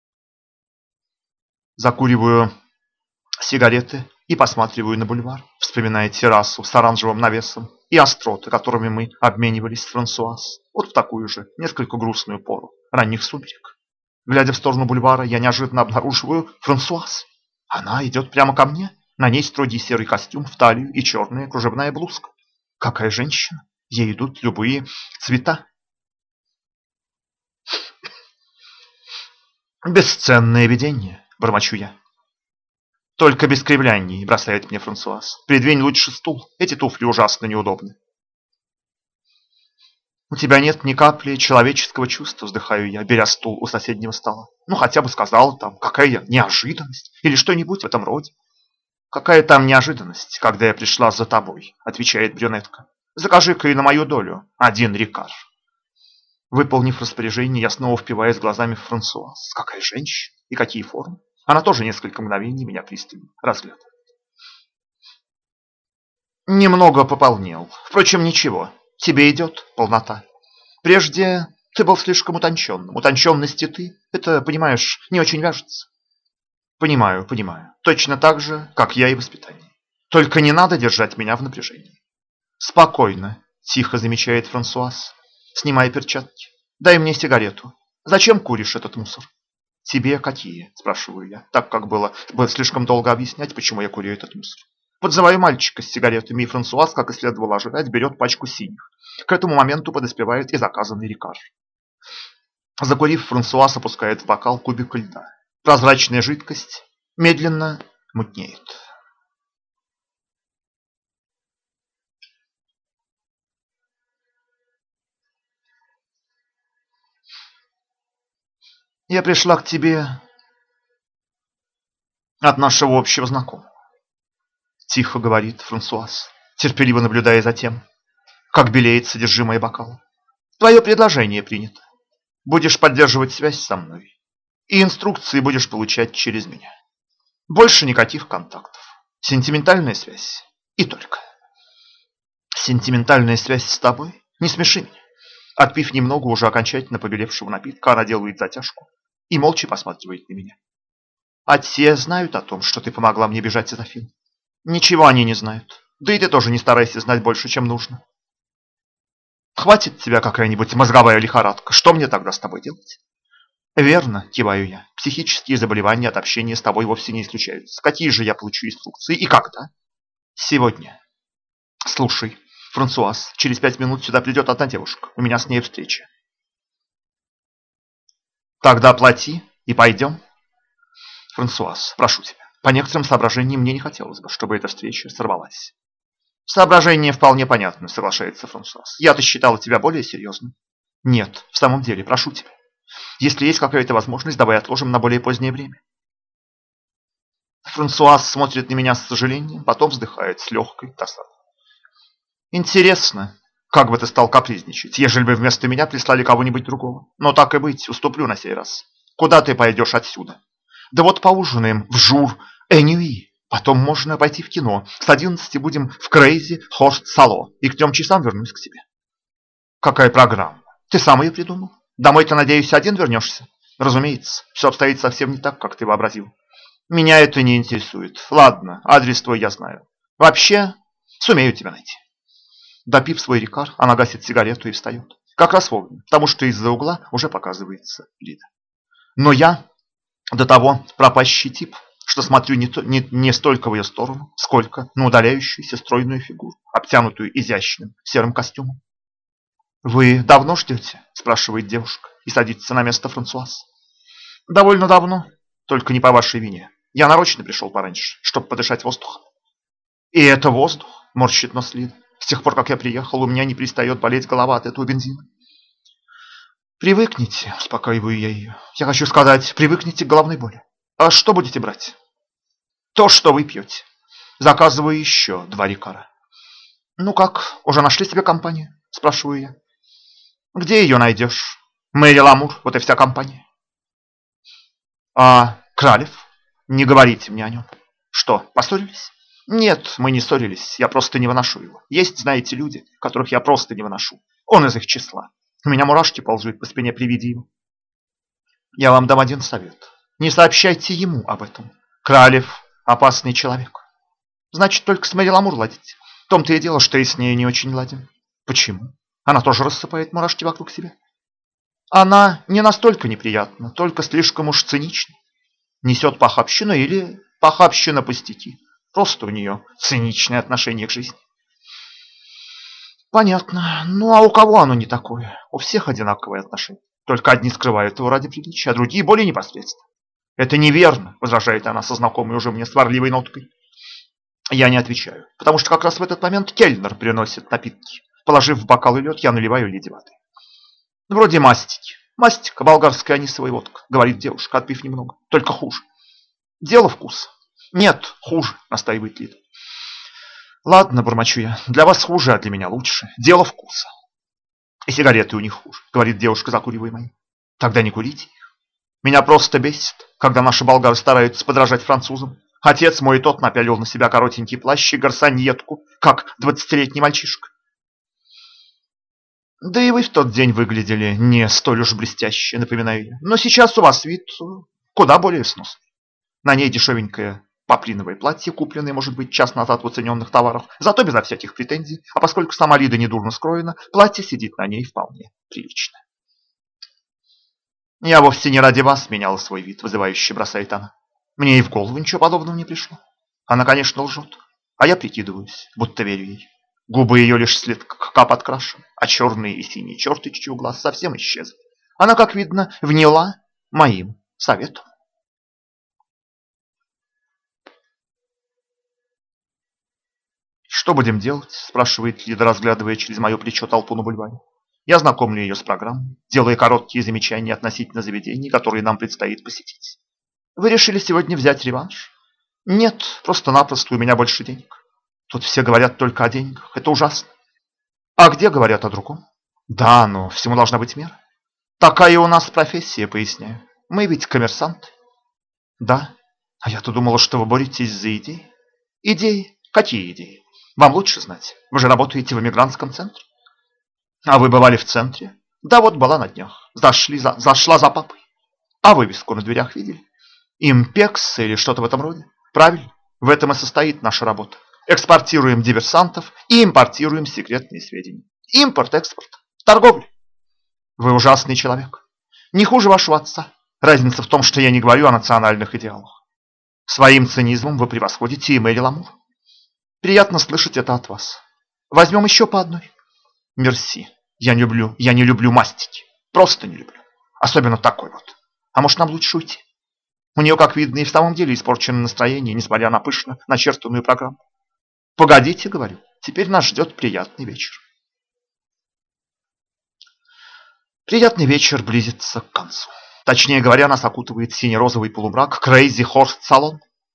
Закуриваю сигареты и посматриваю на бульвар, вспоминая террасу с оранжевым навесом и остроты, которыми мы обменивались с Франсуаз, вот в такую же, несколько грустную пору ранних сумерек. Глядя в сторону бульвара, я неожиданно обнаруживаю Франсуаз. Она идет прямо ко мне, на ней строгий серый костюм в талию и черная кружевная блузка. Какая женщина! Ей идут любые цвета. «Бесценное видение», — бормочу я. «Только без кривляний», — бросает мне Франсуаз. «Придвинь лучше стул, эти туфли ужасно неудобны». «У тебя нет ни капли человеческого чувства», — вздыхаю я, беря стул у соседнего стола. «Ну, хотя бы сказал там, какая неожиданность, или что-нибудь в этом роде». «Какая там неожиданность, когда я пришла за тобой», — отвечает брюнетка. «Закажи-ка и на мою долю 1 Рикар». Выполнив распоряжение, я снова впиваюсь глазами в Франсуаз. Какая женщина и какие формы. Она тоже несколько мгновений меня пристально разглядывает. Немного пополнел. Впрочем, ничего. Тебе идет полнота. Прежде Ты был слишком утонченным. Утонченность и ты, это, понимаешь, не очень вяжется. Понимаю, понимаю. Точно так же, как я и воспитание. Только не надо держать меня в напряжении. Спокойно, тихо замечает Франсуаз, снимая перчатки. Дай мне сигарету. Зачем куришь этот мусор? Тебе какие? Спрашиваю я, так как было слишком долго объяснять, почему я курю этот мусор. Подзываю мальчика с сигаретами, и Франсуаз, как и следовало ожидать, берет пачку синих. К этому моменту подоспевает и заказанный Рикар. Закурив, Франсуаз опускает в бокал кубик льда. Прозрачная жидкость медленно мутнеет. Я пришла к тебе от нашего общего знакомого. Тихо говорит Франсуаз, терпеливо наблюдая за тем, как белеет содержимое бокала. Твое предложение принято. Будешь поддерживать связь со мной. И инструкции будешь получать через меня. Больше никаких контактов. Сентиментальная связь. И только. Сентиментальная связь с тобой? Не смеши меня. Отпив немного уже окончательно побелевшего напитка, она делает затяжку и молча посматривает на меня. А те знают о том, что ты помогла мне бежать из Афин? Ничего они не знают. Да и ты тоже не старайся знать больше, чем нужно. Хватит тебя какая-нибудь мозговая лихорадка. Что мне тогда с тобой делать? Верно, киваю я. Психические заболевания от общения с тобой вовсе не исключаются. Какие же я получу инструкции и когда? Сегодня. Слушай, Франсуаз, через 5 минут сюда придет одна девушка. У меня с ней встреча. Тогда плати и пойдем. Франсуаз, прошу тебя. По некоторым соображениям мне не хотелось бы, чтобы эта встреча сорвалась. Соображение вполне понятно, соглашается Франсуаз. Я-то считала тебя более серьезным. Нет, в самом деле, прошу тебя. Если есть какая-то возможность, давай отложим на более позднее время. Франсуаз смотрит на меня с сожалением, потом вздыхает с легкой досадой. Интересно, как бы ты стал капризничать, ежели бы вместо меня прислали кого-нибудь другого. Но так и быть, уступлю на сей раз. Куда ты пойдешь отсюда? Да вот поужинаем в Жур Энюи. Потом можно пойти в кино. С 11 будем в Крейзи Хорст Сало. И к 3 часам вернусь к тебе. Какая программа? Ты сам ее придумал? Домой-то, надеюсь, один вернешься? Разумеется, все обстоит совсем не так, как ты вообразил. Меня это не интересует. Ладно, адрес твой я знаю. Вообще, сумею тебя найти. Допив свой Рикар, она гасит сигарету и встает. Как раз вовремя, потому что из-за угла уже показывается Лида. Но я до того пропащий тип, что смотрю не столько в ее сторону, сколько на удаляющуюся стройную фигуру, обтянутую изящным серым костюмом. «Вы давно ждете?» – спрашивает девушка и садится на место Франсуаз. «Довольно давно, только не по вашей вине. Я нарочно пришел пораньше, чтобы подышать воздухом». «И это воздух?» – морщит нос Лида. «С тех пор, как я приехал, у меня не перестает болеть голова от этого бензина». «Привыкните», – успокаиваю я ее. «Я хочу сказать, привыкните к головной боли. А что будете брать?» «То, что вы пьете. Заказываю еще 2 Рикара». «Ну как, уже нашли себе компанию?» – спрашиваю я. «Где ее найдешь? Мэри Ламур, вот и вся компания». «А Кралев? Не говорите мне о нем». «Что, поссорились?» «Нет, мы не ссорились, я просто не выношу его. Есть, знаете, люди, которых я просто не выношу. Он из их числа. У меня мурашки ползут по спине при виде его». «Я вам дам один совет. Не сообщайте ему об этом. Кралев – опасный человек». «Значит, только с Мэри Ламур ладить. В том-то и дело, что и с ней не очень ладим». «Почему? Она тоже рассыпает мурашки вокруг себя». «Она не настолько неприятна, только слишком уж цинична. Несет похабщину или похабщина пустяки. Просто у нее циничное отношение к жизни». «Понятно. Ну а у кого оно не такое? У всех одинаковое отношение. Только одни скрывают его ради приличия, а другие более непосредственно». «Это неверно», – возражает она со знакомой уже мне сварливой ноткой. Я не отвечаю, потому что как раз в этот момент кельнер приносит напитки. Положив в бокалы лед, я наливаю леди воды. «Вроде мастики. Мастика, болгарская анисовая водка», – говорит девушка, отпив немного. «Только хуже». «Дело вкуса». «Нет, хуже», – настаивает Лида. «Ладно, бормочу я, для вас хуже, а для меня лучше. Дело вкуса». «И сигареты у них хуже», – говорит девушка, закуривая мои. «Тогда не курите их. Меня просто бесит, когда наши болгары стараются подражать французам. Отец мой и тот напялил на себя коротенький плащ и гарсоньетку, как 20-летний мальчишка». Да и вы в тот день выглядели не столь уж блестяще, напоминаю я. Но сейчас у вас вид куда более сносный. На ней дешевенькое паплиновое платье, купленное, может быть, час назад в оцененных товарах, зато безо всяких претензий, а поскольку сама Лида недурно скроена, платье сидит на ней вполне прилично. «Я вовсе не ради вас меняла свой вид», — вызывающе бросает она. «Мне и в голову ничего подобного не пришло. Она, конечно, лжет, а я прикидываюсь, будто верю ей. Губы ее лишь слегка подкрашены, а черные и синие черточки у глаз совсем исчезли. Она, как видно, вняла моим советом». «Что будем делать?» – спрашивает Лида, разглядывая через мое плечо толпу на бульваре. Я знакомлю ее с программой, делая короткие замечания относительно заведений, которые нам предстоит посетить. «Вы решили сегодня взять реванш?» «Нет, просто-напросто у меня больше денег. Тут все говорят только о деньгах. Это ужасно». «А где говорят о другом?» «Да, но всему должна быть мера. Такая у нас профессия, поясняю. Мы ведь коммерсанты». «Да? А я-то думала, что вы боретесь за идеи». «Идеи? Какие идеи? Вам лучше знать. Вы же работаете в эмигрантском центре». «А вы бывали в центре?» «Да вот, была на днях. Зашла за папой». «А вывеску на дверях видели?» «Импекс» или что-то в этом роде?» «Правильно. В этом и состоит наша работа. Экспортируем диверсантов и импортируем секретные сведения. Импорт-экспорт. Торговля». «Вы ужасный человек. Не хуже вашего отца. Разница в том, что я не говорю о национальных идеалах. Своим цинизмом вы превосходите и Мэри Ламур. Приятно слышать это от вас. Возьмем еще по одной». «Мерси. Я не люблю мастики. Просто не люблю. Особенно такой вот. А может, нам лучше уйти? У нее, как видно, и в самом деле испорченное настроение, несмотря на пышно начертанную программу. Погодите, говорю, теперь нас ждет приятный вечер». Приятный вечер близится к концу. Точнее говоря, нас окутывает сине-розовый полумрак Crazy Horse Salon.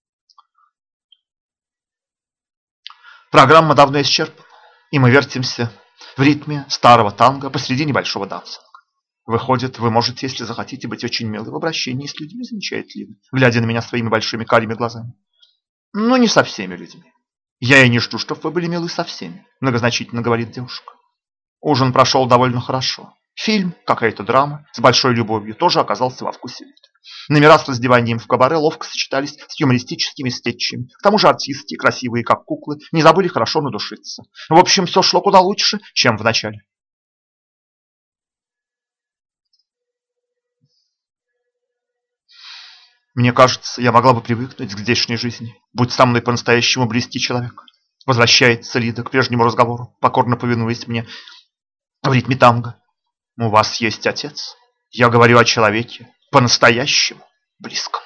Программа давно исчерпана, и мы вертимся в ритме старого танго посреди небольшого дансинга. «Выходит, вы можете, если захотите, быть очень милы в обращении с людьми», замечает Лида, глядя на меня своими большими карими глазами. «Ну, не со всеми людьми. Я и не жду, чтобы вы были милы со всеми», многозначительно говорит девушка. Ужин прошел довольно хорошо. Фильм, какая-то драма, с большой любовью, тоже оказался во вкусе Лиды. Номера с раздеванием в кабаре ловко сочетались с юмористическими скетчами. К тому же артистки, красивые как куклы, не забыли хорошо надушиться. В общем, все шло куда лучше, чем в начале. «Мне кажется, я могла бы привыкнуть к здешней жизни. Будь со мной по-настоящему близкий человек». Возвращается Лида к прежнему разговору, покорно повинуясь мне в ритме танго. «У вас есть отец. Я говорю о человеке по-настоящему близком».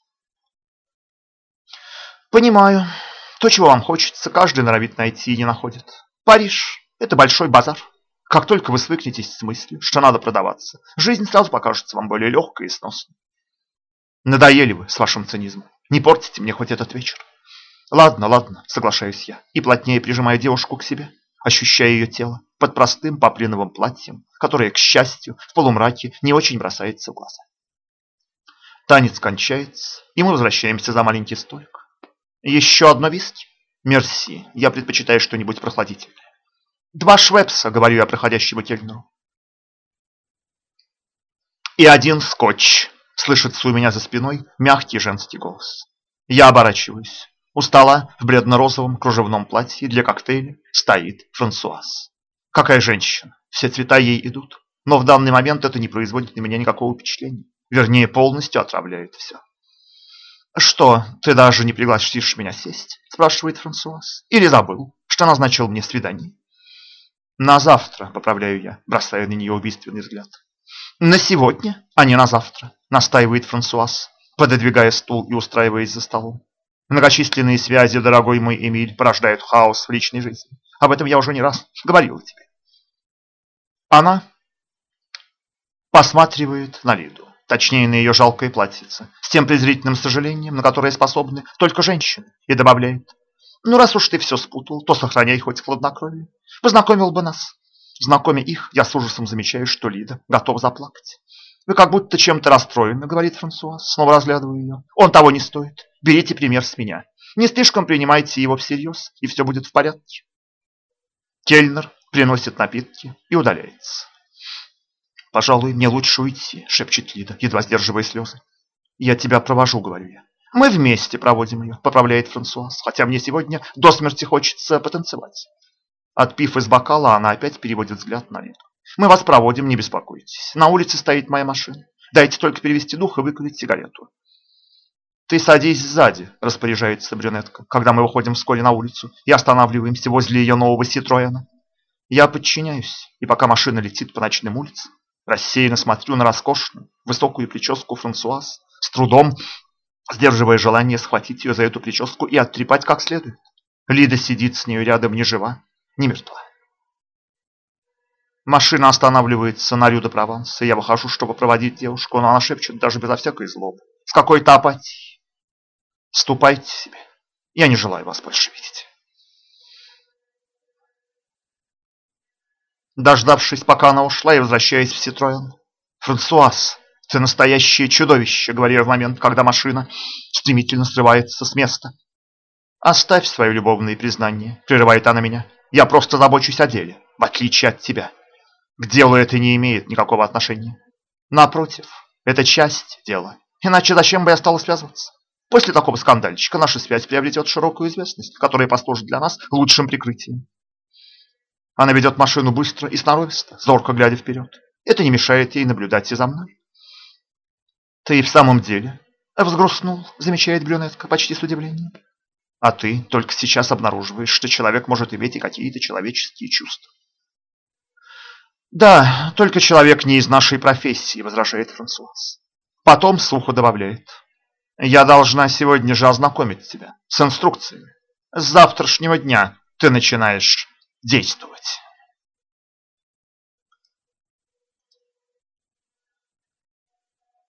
«Понимаю. То, чего вам хочется, каждый норовит найти и не находит. Париж – это большой базар. Как только вы свыкнетесь с мыслью, что надо продаваться, жизнь сразу покажется вам более легкой и сносной. Надоели вы с вашим цинизмом. Не портите мне хоть этот вечер». «Ладно, ладно», — соглашаюсь я, и плотнее прижимаю девушку к себе, ощущая ее тело под простым паплиновым платьем, которое, к счастью, в полумраке не очень бросается в глаза. Танец кончается, и мы возвращаемся за маленький столик. «Еще одно виски?» «Мерси, я предпочитаю что-нибудь прохладительное». «Два швепса», — говорю я проходящему кельнеру. «И один скотч», — слышится у меня за спиной мягкий женский голос. Я оборачиваюсь. У стола в бледно-розовом кружевном платье для коктейля стоит Франсуаз. Какая женщина! Все цвета ей идут. Но в данный момент это не производит на меня никакого впечатления. Вернее, полностью отравляет все. «Что, ты даже не пригласишь меня сесть?» – спрашивает Франсуаз. «Или забыл, что назначил мне свидание?» «На завтра», – поправляю я, бросая на нее убийственный взгляд. «На сегодня, а не на завтра», – настаивает Франсуаз, пододвигая стул и устраиваясь за столом. «Многочисленные связи, дорогой мой Эмиль, порождают хаос в личной жизни. Об этом я уже не раз говорила тебе». Она посматривает на Лиду, точнее на ее жалкое платьице, с тем презрительным сожалением, на которое способны только женщины, и добавляет: «Ну, раз уж ты все спутал, то сохраняй хоть хладнокровие. Познакомил бы нас». Знакомя их, я с ужасом замечаю, что Лида готова заплакать. «Вы как будто чем-то расстроены», — говорит Франсуаз, снова разглядывая ее. «Он того не стоит. Берите пример с меня. Не слишком принимайте его всерьез, и все будет в порядке». Кельнер приносит напитки и удаляется. «Пожалуй, мне лучше уйти», — шепчет Лида, едва сдерживая слезы. «Я тебя провожу», — говорю я. «Мы вместе проводим ее», — поправляет Франсуаз, «хотя мне сегодня до смерти хочется потанцевать». Отпив из бокала, она опять переводит взгляд на Лиду. «Мы вас проводим, не беспокойтесь. На улице стоит моя машина. Дайте только перевести дух и выкурить сигарету». «Ты садись сзади», — распоряжается брюнетка, когда мы выходим вскоре на улицу и останавливаемся возле ее нового Ситроена. Я подчиняюсь, и пока машина летит по ночным улицам, рассеянно смотрю на роскошную, высокую прическу Франсуаз, с трудом сдерживая желание схватить ее за эту прическу и оттрепать как следует. Лида сидит с нею рядом, ни жива, ни мертва. Машина останавливается на Рю-де-Прованс, и я выхожу, чтобы проводить девушку, но она шепчет даже безо всякой злобы, с какой-то апатией: «Ступайте себе, я не желаю вас больше видеть». Дождавшись, пока она ушла, я возвращаюсь в Ситроен. «Франсуаз, ты настоящее чудовище», — говорю я в момент, когда машина стремительно срывается с места. «Оставь свои любовные признания», — прерывает она меня. «Я просто забочусь о деле, в отличие от тебя. К делу это не имеет никакого отношения. Напротив, это часть дела. Иначе зачем бы я стала связываться? После такого скандальчика наша связь приобретет широкую известность, которая послужит для нас лучшим прикрытием». Она ведет машину быстро и сноровисто, зорко глядя вперед. Это не мешает ей наблюдать и за мной. «Ты и в самом деле взгрустнул», — замечает брюнетка почти с удивлением. «А ты только сейчас обнаруживаешь, что человек может иметь и какие-то человеческие чувства». «Да, только человек не из нашей профессии», — возражает Франсуаз. Потом сухо добавляет: «Я должна сегодня же ознакомить тебя с инструкциями. С завтрашнего дня ты начинаешь действовать».